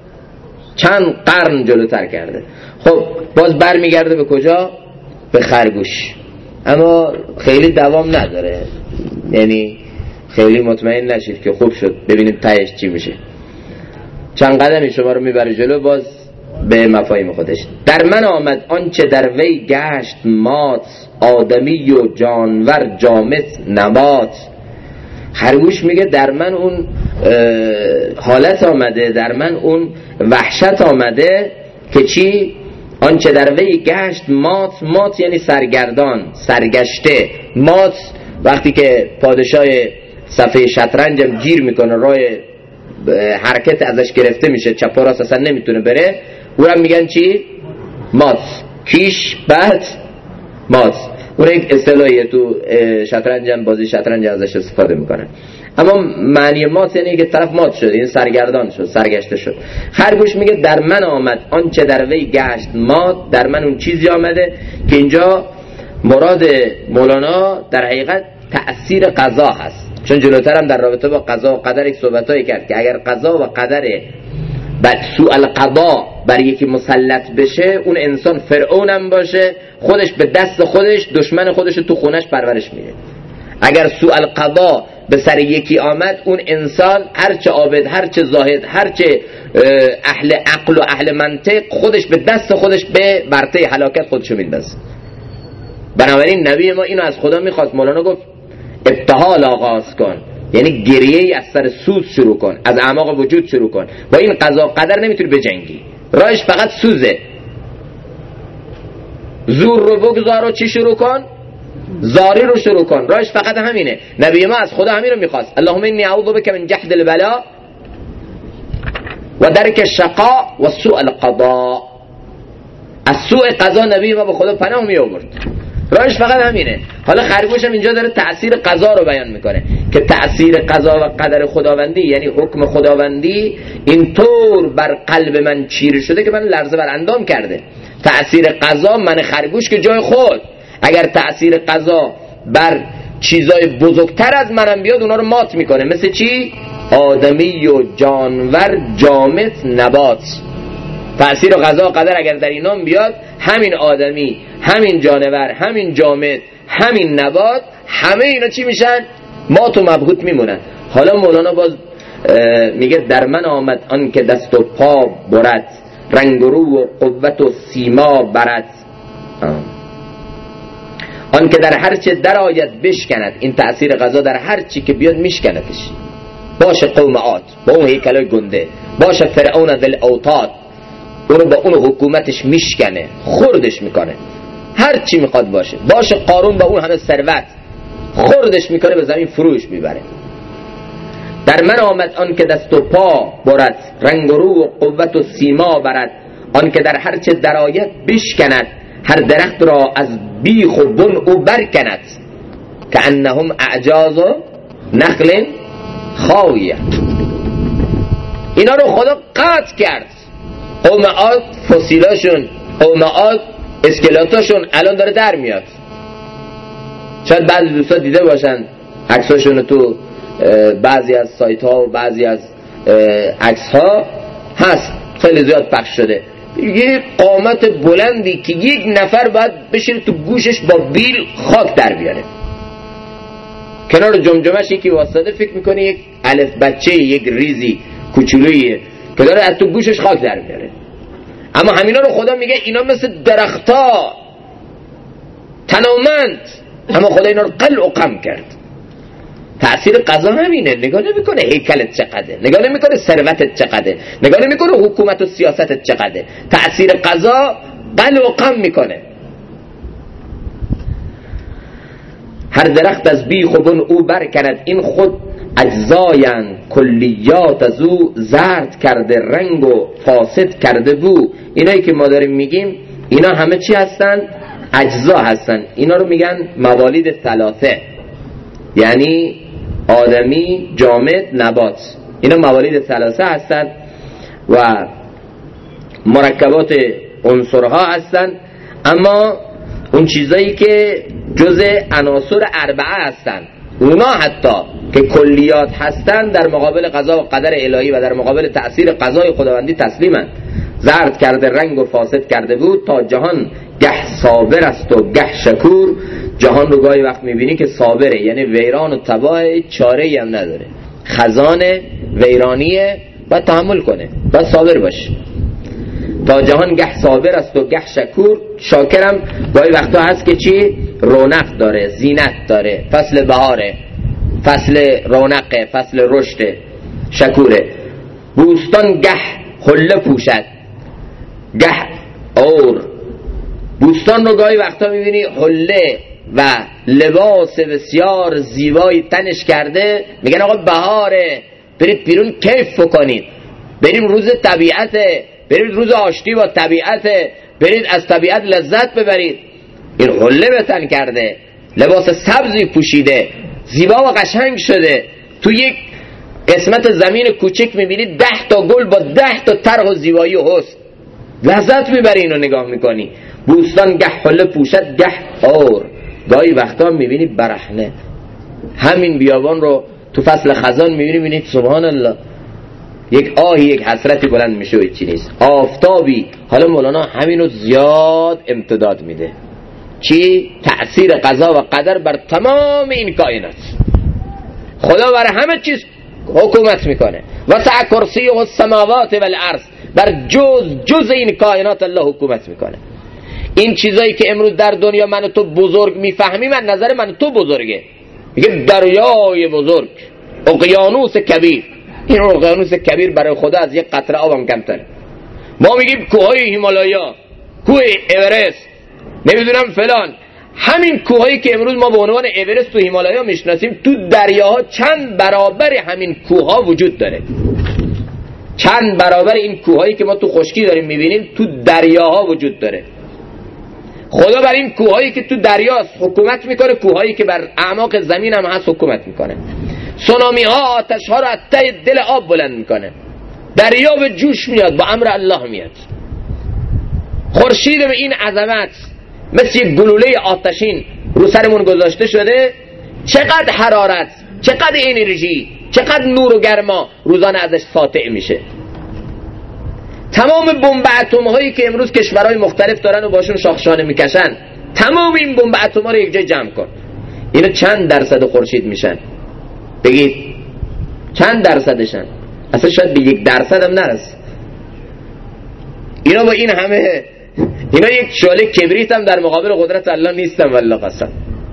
چند قرن جلوتر کرده. خب باز برمیگرده به کجا؟ به خرگوش. اما خیلی دوام نداره، یعنی خیلی مطمئن نشید که خوب شد، ببینیم تهش چی میشه. چند قدمی شما رو میبره جلو، باز به مفاهیم خودش. در من آمد آنچه در وی گشت مات، آدمی و جانور جامد نبات. خرگوش میگه در من اون حالت آمده، در من اون وحشت آمده که چی؟ آنچه در وی گشت مات. مات یعنی سرگردان، سرگشته. مات وقتی که پادشاه صفحه شطرنجم گیر میکنه، راه حرکت ازش گرفته میشه، چپ و راست اصلا نمیتونه بره، او هم میگن چی؟ مات. کیش بعد مات. اون یک اصطلاحیه تو شطرنجم، بازی شطرنج ازش استفاده میکنه. اما معنی مات یعنی که طرف مات شد، این سرگردان شد، سرگشته شد. خرگوش میگه در من آمد آنچه در وی گشت مات. در من اون چیزی آمده که اینجا مراد مولانا در حقیقت تأثیر قضا هست. چون جلوتر هم در رابطه با قضا و قدر یک صحبتایی کرد که اگر قضا و قدر بعد سوء القضا بر یکی مسلط بشه، اون انسان فرعون هم باشه، خودش به دست خودش دشمن خودش تو خونش پرورش میده. اگر سوء القضا به سر یکی آمد، اون انسان هرچه عابد، هرچه زاهد، هرچه اهل عقل و اهل منطق، خودش به دست خودش به برته هلاکت خودشو میندازه. بنابراین نبی ما اینو از خدا میخواست. مولانا گفت ابتهال آغاز کن، یعنی گریه‌ای از سر سوز شروع کن، از اعماق وجود شروع کن. با این قضا قدر نمیتونی بجنگی، راهش فقط سوزه. زور رو بگذار و چی شروع کن؟ زاری رو شروع کن. راهش فقط همینه. نبی ما از خدا همین رو میخواست. اللهم انی اعوذ بک من جهد البلاء و درک الشقاء و سوء القضاء. از سوء قضا نبی ما به خدا پناه می آورد. راهش فقط همینه. حالا خرگوش هم اینجا داره تأثیر قضا رو بیان میکنه که تأثیر قضا و قدر خداوندی، یعنی حکم خداوندی اینطور بر قلب من چیره شده که من لرزه بر اندام کرده. تأثیر قضا من خرگوش که جای خود. اگر تأثیر قضا بر چیزای بزرگتر از منم بیاد، اونا رو مات میکنه. مثل چی؟ آدمی و جانور جامد نبات. تأثیر قضا و قدر اگر در اینام بیاد، همین آدمی، همین جانور، همین جامد، همین نبات، همه اینا چی میشن؟ مات و مبهوت میمونن. حالا مولانا باز میگه در من آمد آن که دست و پا برد، رنگ و رو و قوت و سیما برد. آن که در هر چه در آید بشکند. این تأثیر قضا در هر چی که بیاد میشکندش. باشه قوم عاد با اون هیکلای گنده، باشه فرعون ذل اوتاد، اونو با اون حکومتش میشکنه، خردش میکنه، هر چی میخواد باشه. باشه قارون با اون همه ثروت، خردش میکنه، به زمین فروش میبره. در من آمد آن که دست و پا برد، رنگ و رو و قوت و سیما برد. آن که در هر چه در آید بشکند، هر درخت را از بیخ و بن او برکند. که انهم اعجاز و نخل خاویه. اینا رو خدا قطع کرد. قوم عاد فسیلاشون، قوم عاد اسکلاتاشون الان داره در میاد. شاید بعضی دوستا دیده باشن عکساشون تو بعضی از سایت ها و بعضی از عکس ها هست، خیلی زیاد پخش شده. یه قامت بلندی که یک نفر باید بشینه تو گوشش با بیل خاک در بیاره. کنار جمجمش یکی واسطه، فکر میکنه یک الف بچه، یک ریزی کوچولویی که داره از تو گوشش خاک در میاره. اما همینا رو خدا میگه اینا مثل درخت‌ها تنومند، اما خدا اینا رو قل و قم کرد. تأثیر قضا همینه. نگاه نمیکنه هیکلت چقدره، نگاه نمیکنه ثروتت چقدره، نگاه نمیکنه حکومت و سیاستت چقدره. تأثیر قضا قل و قم میکنه. هر درخت از بیخ و بن او برکند، این خود اجزایند کلیات از او زرد کرده رنگ و فاسد کرده بو. اینایی که ما داریم میگیم اینا همه چی هستن؟ اجزا هستن. اینا رو میگن موالید ثلاثه، یعنی آدمی، جامد، نبات. اینا موالید ثلاثه هستن و مرکبات عنصرها هستن. اما اون چیزایی که جزء عناصر اربعه هستن، اونا حتی که کلیات هستن در مقابل قضا و قدر الهی و در مقابل تأثیر قضای خداوندی تسلیمن. زرد کرده رنگ و فاسد کرده بود تا جهان گه صابر است و گه شکور. جهان رو گاهی وقت میبینی که صابره، یعنی ویران و تباه، چاره‌ای هم نداره، خزان ویرانیه، باید تحمل کنه، باید صابر باشه. تا جهان گه صابر است و گه شکور. شاکرم گاهی وقتا هست که چی؟ رونق داره، زینت داره، فصل بهاره، فصل رونقه، فصل رشده، شکوره. بوستان گه حله پوشد گه اور. بوستان رو گاهی وقتا میبینی حله و لباس بسیار زیبایی تنش کرده، میگن آقا بهاره، برید بیرون کیف بکنید، بریم روز طبیعته، برید روز آشتی با طبیعته، برید از طبیعت لذت ببرید. این حله به تن کرده، لباس سبزی پوشیده، زیبا و قشنگ شده. تو یک قسمت زمین کوچک میبینی 10 تا گل با 10 تا طرح و زیبایی و حسن، لذت میبری اینو نگاه میکنی. بوستان گه حله پوشد گه اور. گاهی وقتا میبینی برهنه. همین بیابان رو تو فصل خزان میبینی سبحان الله، یک آهی، یک حسرتی بلند میشه و چی نیست. آفتابی، حالا مولانا همینو زیاد امتداد میده. چی؟ تأثیر قضا و قدر بر تمام این کائنات. خدا بر همه چیز حکومت میکنه. وسع کرسی و السماوات والارض، بر جز این کائنات الله حکومت میکنه. این چیزایی که امروز در دنیا من و تو بزرگ میفهمیم، من نظر من و تو بزرگه. میگه دریای بزرگ، اقیانوس کبیر. این اقیانوس کبیر برای خدا از یک قطره آبم کمتره. ما میگیم کوههای هیمالایا، کوه اورست، نمیدونم فلان. همین کوههایی که امروز ما به عنوان اورست تو هیمالایا میشناسیم، تو دریاها چند برابر همین کوهها وجود داره. چند برابر این کوههایی که ما تو خشکی داریم میبینیم تو دریاها وجود داره. خدا بر این کوههایی که تو دریاست حکومت میکنه، کوههایی که بر اعماق زمین هم هست حکومت میکنه. سونامی ها آتش ها رو از ته دل آب بلند میکنه. دریا به جوش میاد، با امر الله میاد. خورشید به این عظمت مثل یک گلوله آتشین رو سرمون گذاشته شده. چقدر حرارت، چقدر انرژی، چقدر نور و گرما روزانه ازش ساطع میشه. تمام بمب اتم هایی که امروز کشورهای مختلف دارن و باشون شاخشانه میکشن، تمام این بمب اتم ها رو یک جای جمع کن، اینا چند درصد خورشید میشن؟ بگید چند درصدشن؟ اصلا شاید به 1% هم نرسه. اینا با این همه، اینا یک شعله کبریت هم در مقابل قدرت الله نیستن والله قسم.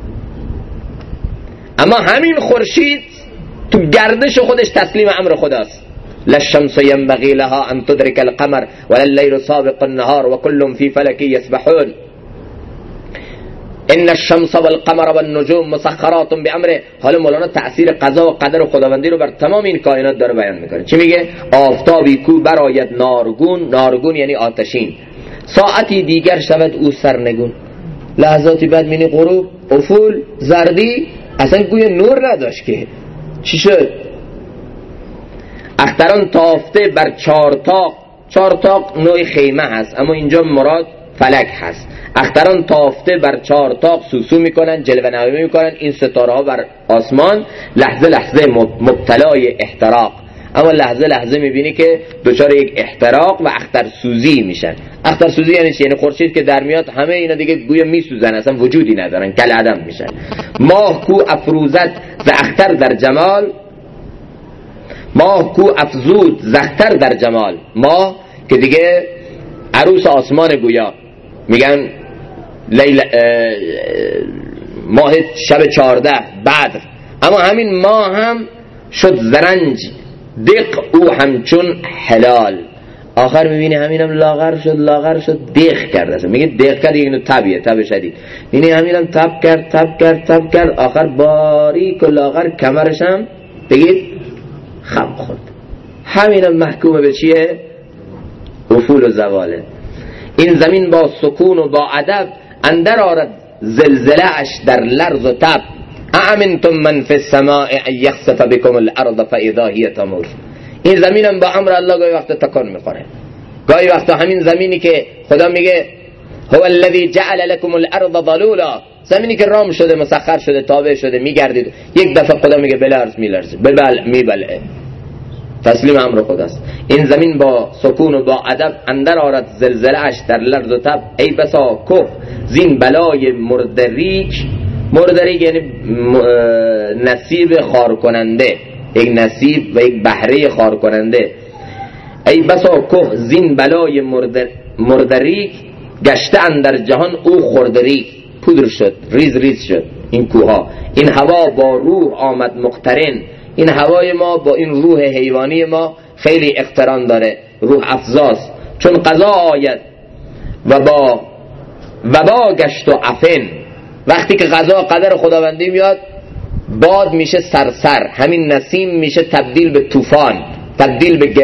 اما همین خورشید تو گردش خودش تسلیم امر خداست. لا الشمس ينبغي لها ان تدرك القمر ولا الليل سابق النهار وكل في فلك يسبحون. ان الشمس والقمر والنجوم مسخرات بامره. حالا مولانا تأثیر قضا و قدر و خداوندی رو بر تمام این کائنات داره بیان میکنه. چی میگه؟ آفتابی کو براید نارگون، نارگون یعنی آتشین، ساعتی دیگر شود او سرنگون. لحظاتی بعد مینی غروب، افول، زردی، اصلا گویا نور نداشت که چی شد؟ اختران تافته بر 4 طاق. 4 طاق نوع خیمه هست، اما اینجا مراد فلک هست. اختران تافته بر 4 طاق سوسو میکنن، جلوه نمایی میکنن. این ستاره ها بر آسمان لحظه لحظه مبتلای احتراق، اما لحظه لحظه میبینی که دچار یک احتراق و اخترسوزی میشن. اخترسوزی یعنی چی؟ یعنی خورشید که در میاد همه اینا دیگه گویا میسوزن، اصلا وجودی ندارن، کل عدم میشن. ماه کو افروزت ز اختر در جمال، ماه کو افزود زختر در جمال، ماه که دیگه عروس آسمان گویا، میگن ماه شب 14 بدر، اما همین ماه هم شد زرنج دق او همچون هلال. آخر میبینی همینم لاغر شد دق کرد. میگه دق کرد، اینو تبیه، تب شدید. یعنی همینم تب کرد آخر باریک و لاغر، کمرش هم بگید خم خورد. همینم محکومه به چیه؟ افول و زواله. این زمین با سکون و با ادب، اندر آرد زلزله اش در لرز و تب. امنتم من فی السماء ان یخسف بكم الارض فاذا هی تمور. این زمینم با امر الله گاهی وقت تکان میخوره، گاهی وقت همین زمینی که خدا میگه هو الذی جعل لكم الارض ظلولا، زمینی که رام شده، مسخر شده، تابع شده، میگردید، یک دفعه خدا میگه بلرز، میلرزه، میبلعه. تسلیم امر خداست. این زمین با سکون و با ادب، اندر آرد زلزله اش در لرز و تب. ای بسا که زین بلای مردریک یعنی نصیب خار کننده، یک نصیب و یک بهره خار کننده. ای بسا که زین بلای مردریک گشته اندر جهان او خوردریک. پودر شد، ریز شد این کوها. این هوا با روح آمد مقترن، این هوای ما با این روح حیوانی ما خیلی اقتران داره، روح افزاست. چون قضا آید و با گشت و عفن، وقتی که قضا قدر خداوندی میاد باد میشه سرسر، همین نسیم میشه تبدیل به طوفان، تبدیل به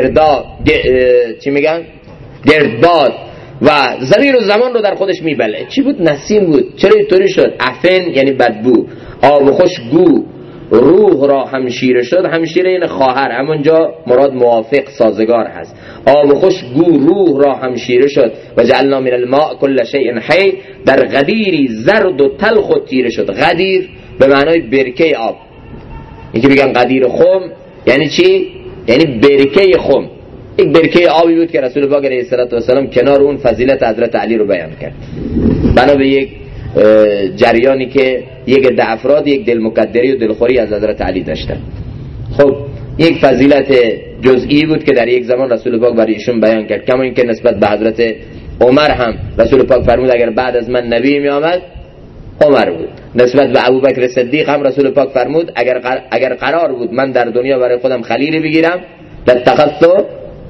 گردباد و زمین و زمان رو در خودش میبله. چی بود؟ نسیم بود. چرا اینطوری شد؟ عفن یعنی بدبو. آب خوش گو روح را همشیره شد، همشیره این خواهر، همونجا مراد موافق سازگار هست. آب خوش گو روح را همشیره شد و جعلنا من الماء کل شیء حی. در غدیری زرد و تلخ و تیره شد. غدیر به معنای برکه آب، این که میگن غدیر خم یعنی چی؟ یعنی برکه خم. یک برکه آبی بود که رسول پاک علیه السلام کنار اون فضیلت حضرت علی رو بیان کرد، بنا به یک جریانی که یک عده افراد یک دل مقدری و دلخوری از حضرت علی داشتن. خب یک فضیلت جزئی بود که در یک زمان رسول پاک برای ایشون بیان کرد. کما اینکه نسبت به حضرت عمر هم رسول پاک فرمود اگر بعد از من نبی می آمد عمر بود. نسبت به ابوبکر صدیق هم رسول پاک فرمود اگر قرار بود من در دنیا برای خودم خلیلی بگیرم لاتخذت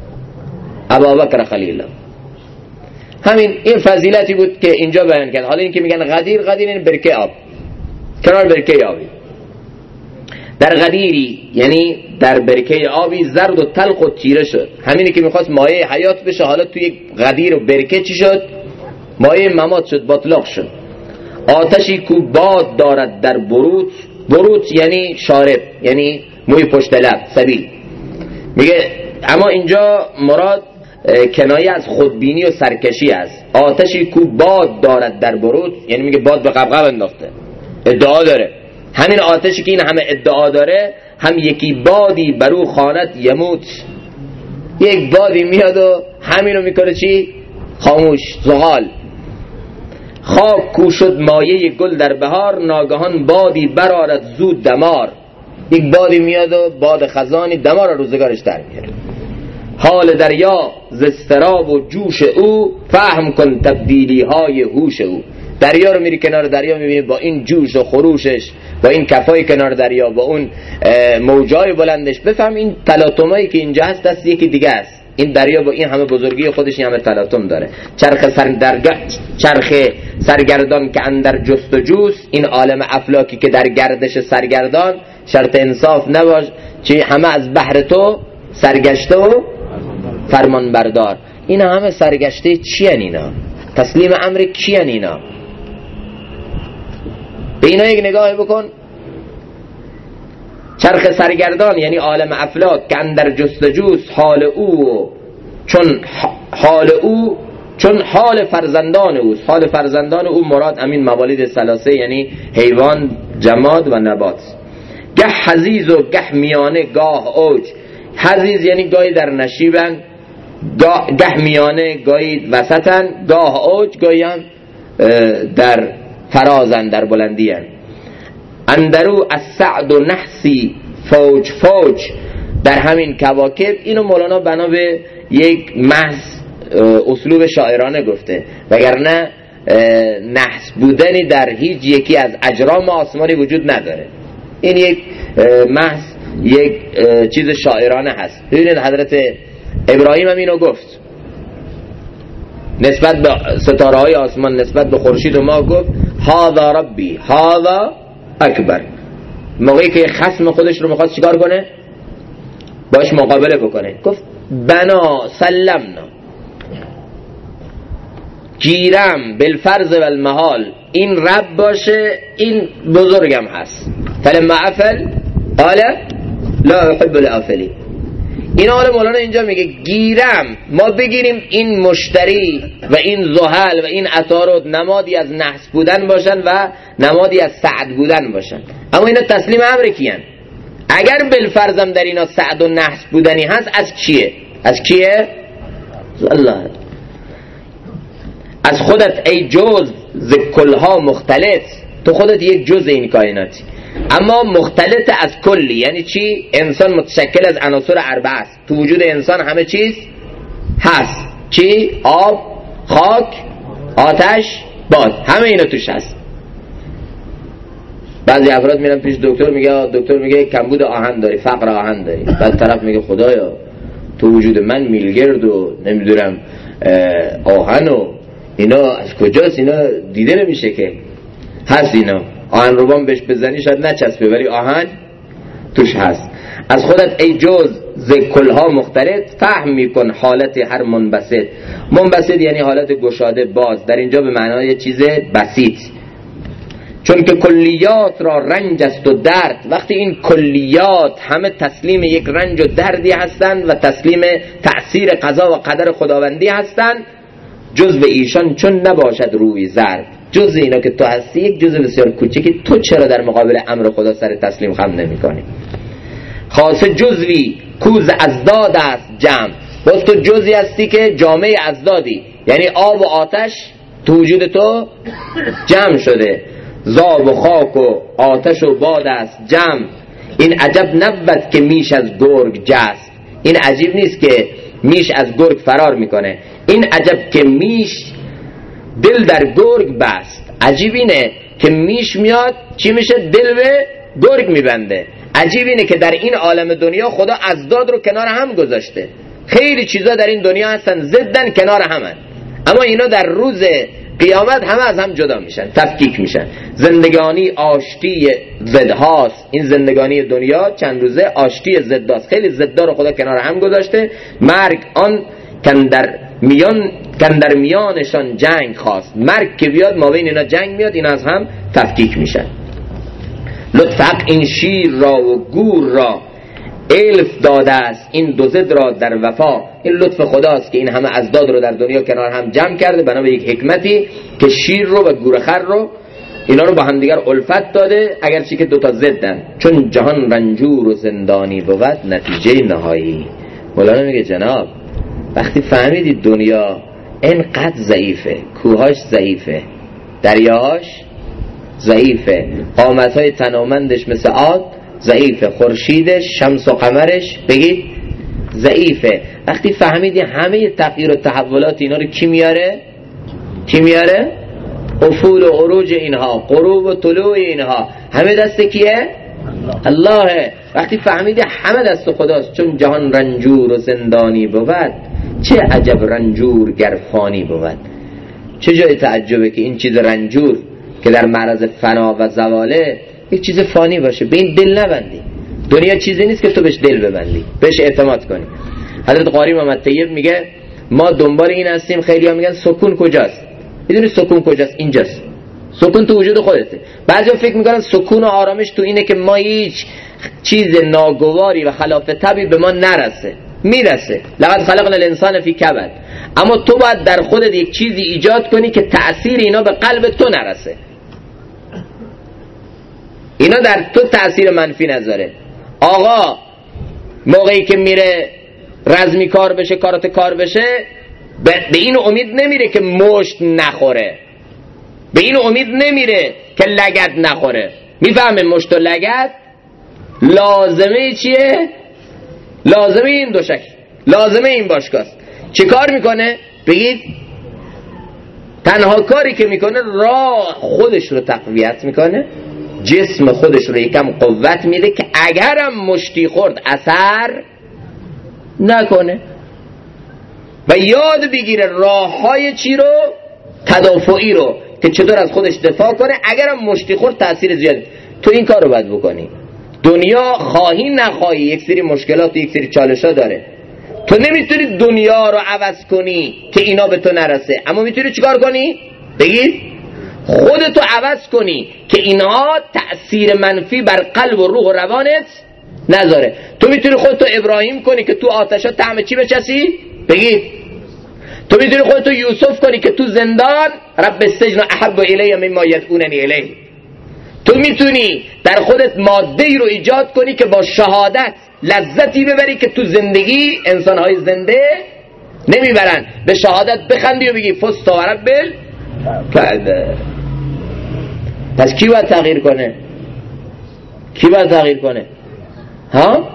ابابکر خلیلا. همین این فضیلتی بود که اینجا بیان کرد. حالا این که میگن غدیر این برکه آب، کنار برکه آبی. در غدیری یعنی در برکه آبی زرد و تلخ و تیره شد. همینی که میخواست مایه حیات بشه حالا توی غدیر و برکه چی شد؟ مایه ممات شد، باطلاق شد. آتشی کو باد دارد در بروت یعنی شارب، یعنی موی پشت لب، سبیل. میگه اما اینجا مراد کنایه از خودبینی و سرکشی است. آتشی کو باد دارد در بروت یعنی میگه باد به قبقب انداخته، ادعا داره. همین آتشی که این همه ادعا داره هم یکی بادی برو خانت یموت، یک بادی میاد و همینو میکنه چی؟ خاموش، زغال. خاک کو شد مایه گل در بهار، ناگهان بادی برآرد زود دمار. یک بادی میاد و باد خزانی دمار روزگارش در میاره. حال دریا ز اضطراب و جوش او، فهم کن تبدیلی های هوش او. دریا رو میری کنار دریا میبینی با این جوش و خروشش، با این کفای کنار دریا، با اون موجای بلندش، بفهم این تلاطمایی که اینجا هست دست یکی دیگه است. این دریا با این همه بزرگی خودش این همه تلاطم داره. چرخ سرگردان که اندر جست و جوست، این عالم افلاکی که در گردش سرگردان، شرط انصاف نباش چی همه از بحر تو سرگشته و فرمان بردار. این همه سرگشته چی هن اینا؟ تسلیم امر کی هن اینا؟ به اینا یک نگاه بکن. چرخ سرگردان یعنی عالم افلاک که اندر جستجوست، حال او چون حال فرزندان اوست. حال فرزندان او مراد امین موالید ثلاثه یعنی حیوان، جماد و نبات. گه حزیز و گه میانه گاه اوج. حزیز یعنی گاهی در نشیبن، گه میانه گاهی وسطن، گاه اوج گاهی هم در فرازن، در بلندی هن. اندرو از سعد و نحسی فوج در همین کواکب. اینو مولانا بنا به یک محض اسلوب شاعرانه گفته، وگرنه نحس بودنی در هیچ یکی از اجرام آسمانی وجود نداره. این یک محض یک چیز شاعرانه هست. ببینید حضرت ابراهیم هم اینو گفت نسبت به ستاره های آسمان، نسبت به خورشید و ماه، گفت هذا ربی هذا اکبر. موقعی که خصم خودش رو میخواد چیکار کنه؟ باش مقابله بکنه، گفت بنا سلمنا، گیرم بالفرض و المحال این رب باشه، این بزرگم هست. فلما افل قال لا احب الافلین. این حال مولانا اینجا میگه گیرم، ما بگیریم این مشتری و این زحل و این عطارد نمادی از نحس بودن باشن و نمادی از سعد بودن باشن، اما اینا تسلیم امر کیان؟ اگر بالفرضم در اینا سعد و نحس بودنی هست، از کیه؟ از کیه؟ الله. از خودت ای جز ز کلها مختلط، تو خودت یک جز این کائناتی، اما مختلط از کلی. یعنی چی؟ انسان متشکل از عناصر اربعه است. تو وجود انسان همه چیز هست. چی؟ آب، خاک، آتش، باد، همه اینا توش هست. بعضی افراد میرن پیش دکتر، میگه کمبود آهن داری، فقر آهن داری. بعد طرف میگه خدایا تو وجود من میلگرد و نمیدونم آهن و اینا از کجاست؟ اینا دیده نمیشه که هست. اینا آهن روبان بهش بزنی شاید نچسبه، ولی آهن توش هست. از خودت ای جز ز کلها مختلط، فهم میکن حالت هر منبسط. منبسط یعنی حالت گشاده، باز، در اینجا به معنای چیز بسیط. چون که کلیات را رنج است و درد. وقتی این کلیات همه تسلیم یک رنج و دردی هستند و تسلیم تأثیر قضا و قدر خداوندی هستند، جزء ایشان چون نباشد روی زرد. جزء اینا که تو هستی یک جزء بسیار کوچیکی، تو چرا در مقابل امر خدا سر تسلیم خم نمی‌کنی؟ خاصه جزوی کوز ازداد است جمع. باز تو جزئی هستی که جامعه ازدادی، یعنی آب و آتش تو وجود تو جمع شده. زاب و خاک و آتش و باد است جمع. این عجب نبود که میش از گرگ جست. این عجیب نیست که میش از گرگ فرار میکنه، این عجب که میش دل در گرگ بست. عجیب اینه که میش میاد چی میشه؟ دل به گرگ میبنده. عجیب اینه که در این عالم دنیا خدا ازداد رو کنار هم گذاشته. خیلی چیزا در این دنیا هستن ضدن، کنار همن، اما اینا در روز قیامت همه از هم جدا میشن، تفکیک میشن. زندگانی آشتی ضدهاست. این زندگانی دنیا چند روزه آشتی ضدهاست. خیلی ضدها رو خدا کنار هم گذاشته. مرگ آن کندر میانشان جنگ خواست. مرگ که بیاد ما بین اینا جنگ میاد، اینا از هم تفکیک میشن. لطف حق این شیر را و گور را الف داده است، این دو ضد را در وفا. این لطف خداست که این همه ازداد رو در دنیا کنار هم جمع کرده بنا به یک حکمتی که شیر رو و گورخر رو، اینا رو با هم دیگر الفت داده، اگرچه که دوتا ضدن. چون جهان رنجور و زندانی بود نتیجه نهایی. مولانا میگه جناب وقتی فهمیدید دنیا اینقدر ضعیفه، کوهاش ضعیفه، دریاهاش ضعیفه، قامتهای تنومندش مثل عاد ضعیفه، خورشیدش، شمس و قمرش بگید ضعیفه. وقتی فهمیدی همه تغییر و تحولات اینا رو کی میاره؟ کی میاره؟ افول و عروج اینها، غروب و طلوع اینها همه دست کیه؟ الله. وقتی فهمیدی همه دست خداست. چون جهان رنجور و زندانی بود چه عجب رنجور گر فانی بود. چه جای تعجبه که این چیز رنجور که در معرض فنا و زواله یک چیز فانی باشه، به این دل نبندی. دنیا چیزی نیست که تو بهش دل ببندی، بهش اعتماد کنی. حضرت قاری محمد طیب میگه ما دنبال این هستیم. خیلی ها میگن سکون کجاست؟ میدونی سکون کجاست؟ اینجاست. سکون تو وجود خودته. بعضیا فکر میکنن سکون و آرامش تو اینه که ما هیچ چیز ناگواری و خلاف طبعی به ما نرسه. میرسه. لقد خلقنا الانسان فی کبد. اما تو باید در خودت یک چیزی ایجاد کنی که تأثیر اینا به قلب تو نرسه. اینا در تو تأثیر منفی نذاره. آقا موقعی که میره رزمی کار بشه، کارات کار بشه، به این امید نمیره که مشت نخوره، به این امید نمیره که لگد نخوره. میفهمه مشت و لگد لازمه چیه؟ لازمه این دوشک، لازمه این باشگاه. چه کار میکنه؟ بگید تنها کاری که میکنه راه خودش رو تقویت میکنه، جسم خودش رو یکم قوت میده که اگرم مشتی خورد اثر نکنه و یاد بگیره راه های چی رو؟ تدافعی رو، که چطور از خودش دفاع کنه اگرم مشتی خورد تأثیر زیاد. تو این کار رو باید بکنی. دنیا خواهی نخواهی یک سری مشکلات و یک سری چالش ها داره. تو نمیتونی دنیا رو عوض کنی که اینا به تو نرسه، اما میتونی چیکار کنی؟ بگید خودتو عوض کنی که اینها تأثیر منفی بر قلب و روح و روانت نذاره. تو میتونی خودتو ابراهیم کنی که تو آتشا طعم چی بچسی؟ بگید تو میتونی خودتو یوسف کنی که تو زندان رب السجن احب الی مما یدعوننی الیه. تو میتونی در خودت ماده ای رو ایجاد کنی که با شهادت لذتی ببری که تو زندگی انسانهای زنده نمیبرن. به شهادت بخندی و بگی فزت و رب الکعبه. پس کی باید تغییر کنه؟ کی باید تغییر کنه؟ ها؟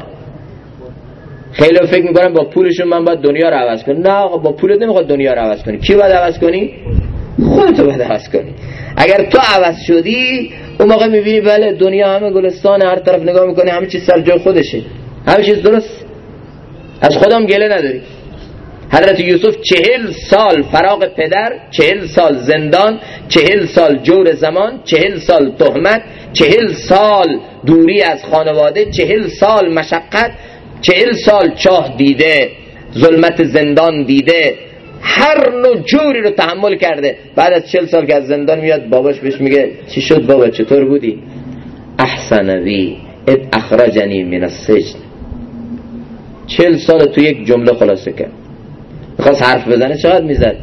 خیلی فکر میکنم با پولشون من باید دنیا رو عوض کنم. نه آقا، با پولت نمیخواد دنیا رو عوض کنی. کی باید عوض کنی؟ خودتو باید عوض کنی. اگر تو عوض شدی اون موقع میبینی بله دنیا همه گلستان، هر طرف نگاه میکنی همه چیز سر جای خودشه، همه چیز درست، از خودم گله نداری. حضرت یوسف 40 سال فراق پدر، 40 سال زندان، 40 سال جور زمان، 40 سال تهمت، 40 سال دوری از خانواده، 40 سال مشقت، 40 سال چاه دیده، ظلمت زندان دیده، هر نوع جوری رو تحمل کرده. بعد از 40 سال که از زندان میاد باباش بهش میگه چی شد بابا، چطور بودی؟ احسن بی اذ اخرجنی من السجن. 40 سال تو یک جمله خلاصه کرد. میخواست حرف بزنه چقدر میزد؟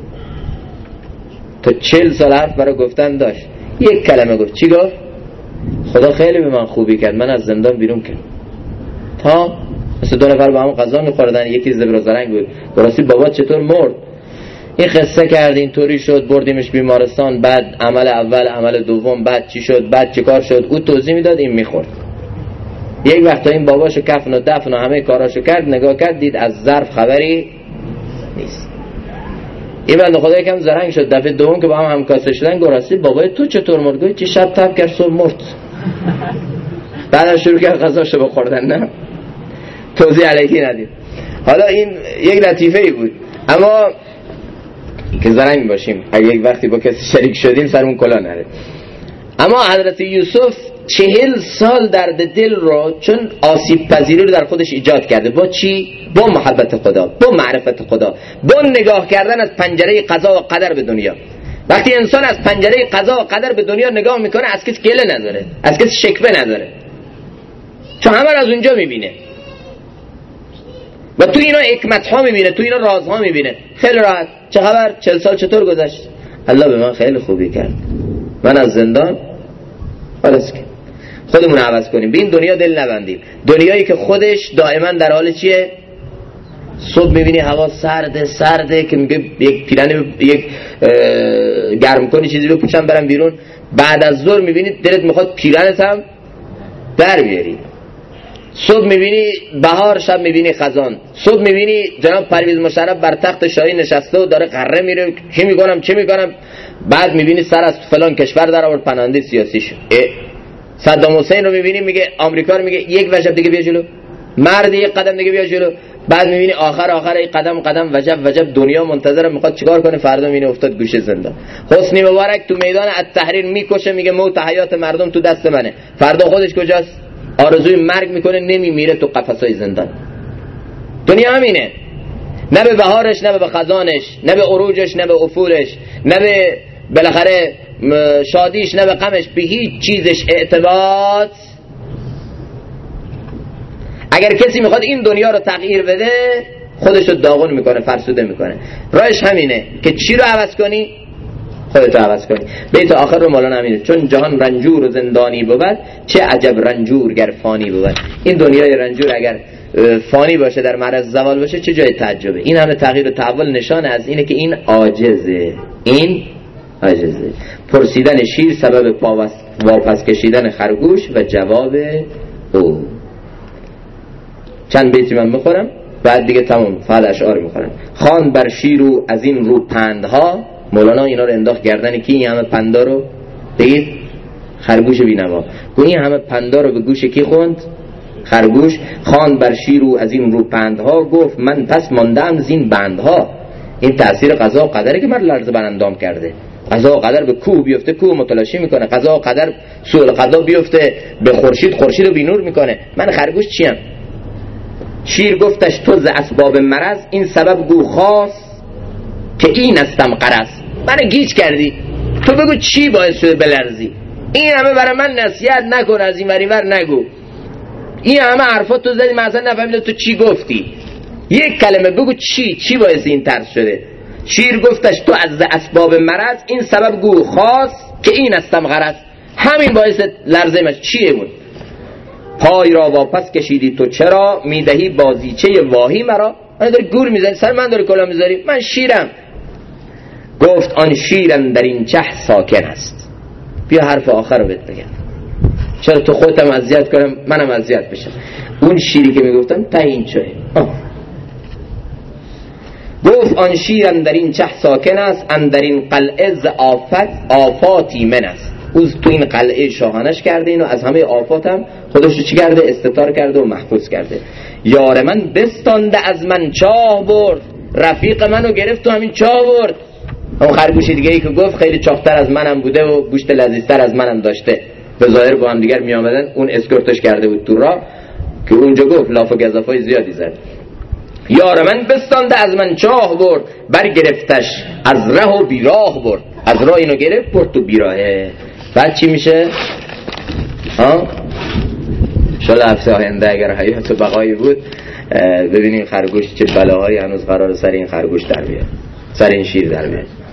تا 40 سال حرف برای گفتن داشت. یک کلمه گفت. چی گفت؟ خدا خیلی به من خوبی کرد، من از زندان بیرون کرد. تا مثل دو نفر با هم غذا میخوردن، یکی زبر زرنگ بود، براستی بابا چطور مرد؟ این قصه کرد، اینطوری شد، بردیمش بیمارستان، بعد عمل اول، عمل دوم، بعد چی شد، بعد چه کار شد، او توضیح میداد، این میخورد. یک وقتا این باباشو کفن و دفن و همه کاراشو کرد، نگاه کرد دید از ظرف خبری نیست. این بنده خدا یکم زرنگ شد، دفعه دوم که با هم همکاسه شدن گراستی بابای تو چطور مرد؟ گفت چی شب تب کرد صبح مرد. بعد شروع کرد غذاشو بخوردن. نه توضیح علیکی ندید. حالا این یک لطیفه ای بود، اما که زرنگ باشیم اگه یک وقتی با کسی شریک شدیم سرمون کلا نره. اما حضرت یوسف 40 سال درد دل رو چون آسیب پذیری رو در خودش ایجاد کرده. با چی؟ با محبت خدا، با معرفت خدا، با نگاه کردن از پنجره قضا و قدر به دنیا. وقتی انسان از پنجره قضا و قدر به دنیا نگاه میکنه از کسی گله نداره، از کسی شکوه نداره، چون همه از اونجا میبینه و تو اینا حکمت ها میبینه، تو اینا راز ها میبینه. خیلی راحت. چه خبر؟ 40 سال چطور گذشت؟ الله به من خیلی خوبی کرد، من از زندان خلاص کرد. خودمون عوض کنیم، به این دنیا دل نبندیم. دنیایی که خودش دائما در حال چیه؟ صبح میبینی هوا سرده که میگه یک پیرن یک گرم کنی چیزی بپوشم برم بیرون. بعد از ظهر میبینی دلت میخواد پیرنت هم در بیاری. صبح میبینی بهار، شب میبینی خزان. صبح میبینی جناب پرویز مشرف بر تخت شاهی نشسته و داره قره میره چه میکنم. بعد میبینی سر از فلان کشور در آورد پناهنده سیاسی شد. صدام حسین رو میبینی میگه آمریکا رو میگه یک وجب دیگه بیا جلو، مرد یک قدم دیگه بیا جلو. بعد میبینی آخر این قدم وجب دنیا منتظره میخواد چیکار کنه، فردا میبینی افتاد گوشه زندان. حسنی مبارک تو میدان التحریر میکشه، میگه موت حیات مردم تو دست منه. فردا خودش کجاست؟ آرزوی مرگ میکنه، نمیمیره تو قفسای زندان. دنیا همینه، نه به بهارش، نه به خزانش، نه به عروجش، نه به افولش، نه به بالاخره شادیش، نه به غمش، به هیچ چیزش اعتباط. اگر کسی میخواد این دنیا رو تغییر بده خودش رو داغون میکنه، فرسوده میکنه. راهش همینه که چی رو عوض کنی؟ خودتو عوض کنی. بیت آخر رو مولانا همینه: چون جهان رنجور و زندانی بود چه عجب رنجور گر فانی بود. این دنیای رنجور اگر فانی باشه، در معرض زوال باشه، چه جای تعجبه. این همه تغییر و تحول نشان از اینه که این عاجزه. پرسیدن شیر سبب واپس کشیدن خرگوش و جواب او. چند بیتی من بخورم بعد دیگه تمام، فقط اشعار میخورم. خان بر شیر و از این رو پندها، مولانا اینا رو انداخت گردن کی؟ این همه پندا رو بگید خرگوش بینوا. این همه پندا رو به گوش کی خوند؟ خرگوش. خان بر شیر و از این رو پندها، گفت من پس ماندم زین بندها. این تأثیر قضا و قدره که من لرزه بر اندام کرده. قضا و قدر به کوه بیفته کوه متلاشی میکنه، قضا و قدر سوء القضا بیفته به خورشید، خورشید رو بینور میکنه. من خرگوش چیم؟ شیر گفتش تو ز اسباب مرض، این سبب گو خاص که این استم غرض. من گیج کردی، تو بگو چی باعث شده بلرزی؟ این همه برای من نصیحت نکن، از این وریور نگو، این همه حرفات تو زدی من اصلا نفهمیدم تو چی گفتی. یک کلمه بگو چی باعث این ترس شده؟ شیر گفتش تو از اسباب مرض، این سبب گو خاص که این استم غرض. همین باعث لرزه من چیه بود؟ پای را واپس کشیدی تو چرا، میدهی بازیچه واهی مرا. من داری گور میزنی سر من، داری کلا میذاری، من شیرم. گفت آن شیرم در این چه ساکن است. بیا حرف آخر رو بهت بگم، چرا تو خودم اذیت کنم منم اذیت بشم. اون شیری که میگفتم تا این چه. گفت آن شیرم در این چه ساکن است، اندر این قلعه ز آفاتی من است. او تو این قلعه شاهانش کرده اینو از همه آفاتم خودش رو چی کرده؟ استتار کرده و محفوظ کرده. یار من بستانده از من چاه برد، رفیق منو گرفت تو همین چاه برد. اون خرگوش دیگه ای که گفت خیلی چاقتر از منم بوده و گوشت لذیذتر از منم داشته، به ظاهر با هم دیگر می آمدن، اون اسکورتش کرده بود تو راه که اونجا گفت لاف و گزافای زیادی زد. یار من بستانده از من چاه برد، برگرفتش از ره و بیراه برد. از راه اینو گرفت برد تو بیراهه. بعد چی میشه؟ شاید هفته آینده اگر حیات و بقایی بود ببینیم خرگوش چه بلاهایی هنوز قرار سر این خرگوش در بیاد، سر این شیر در بیاد.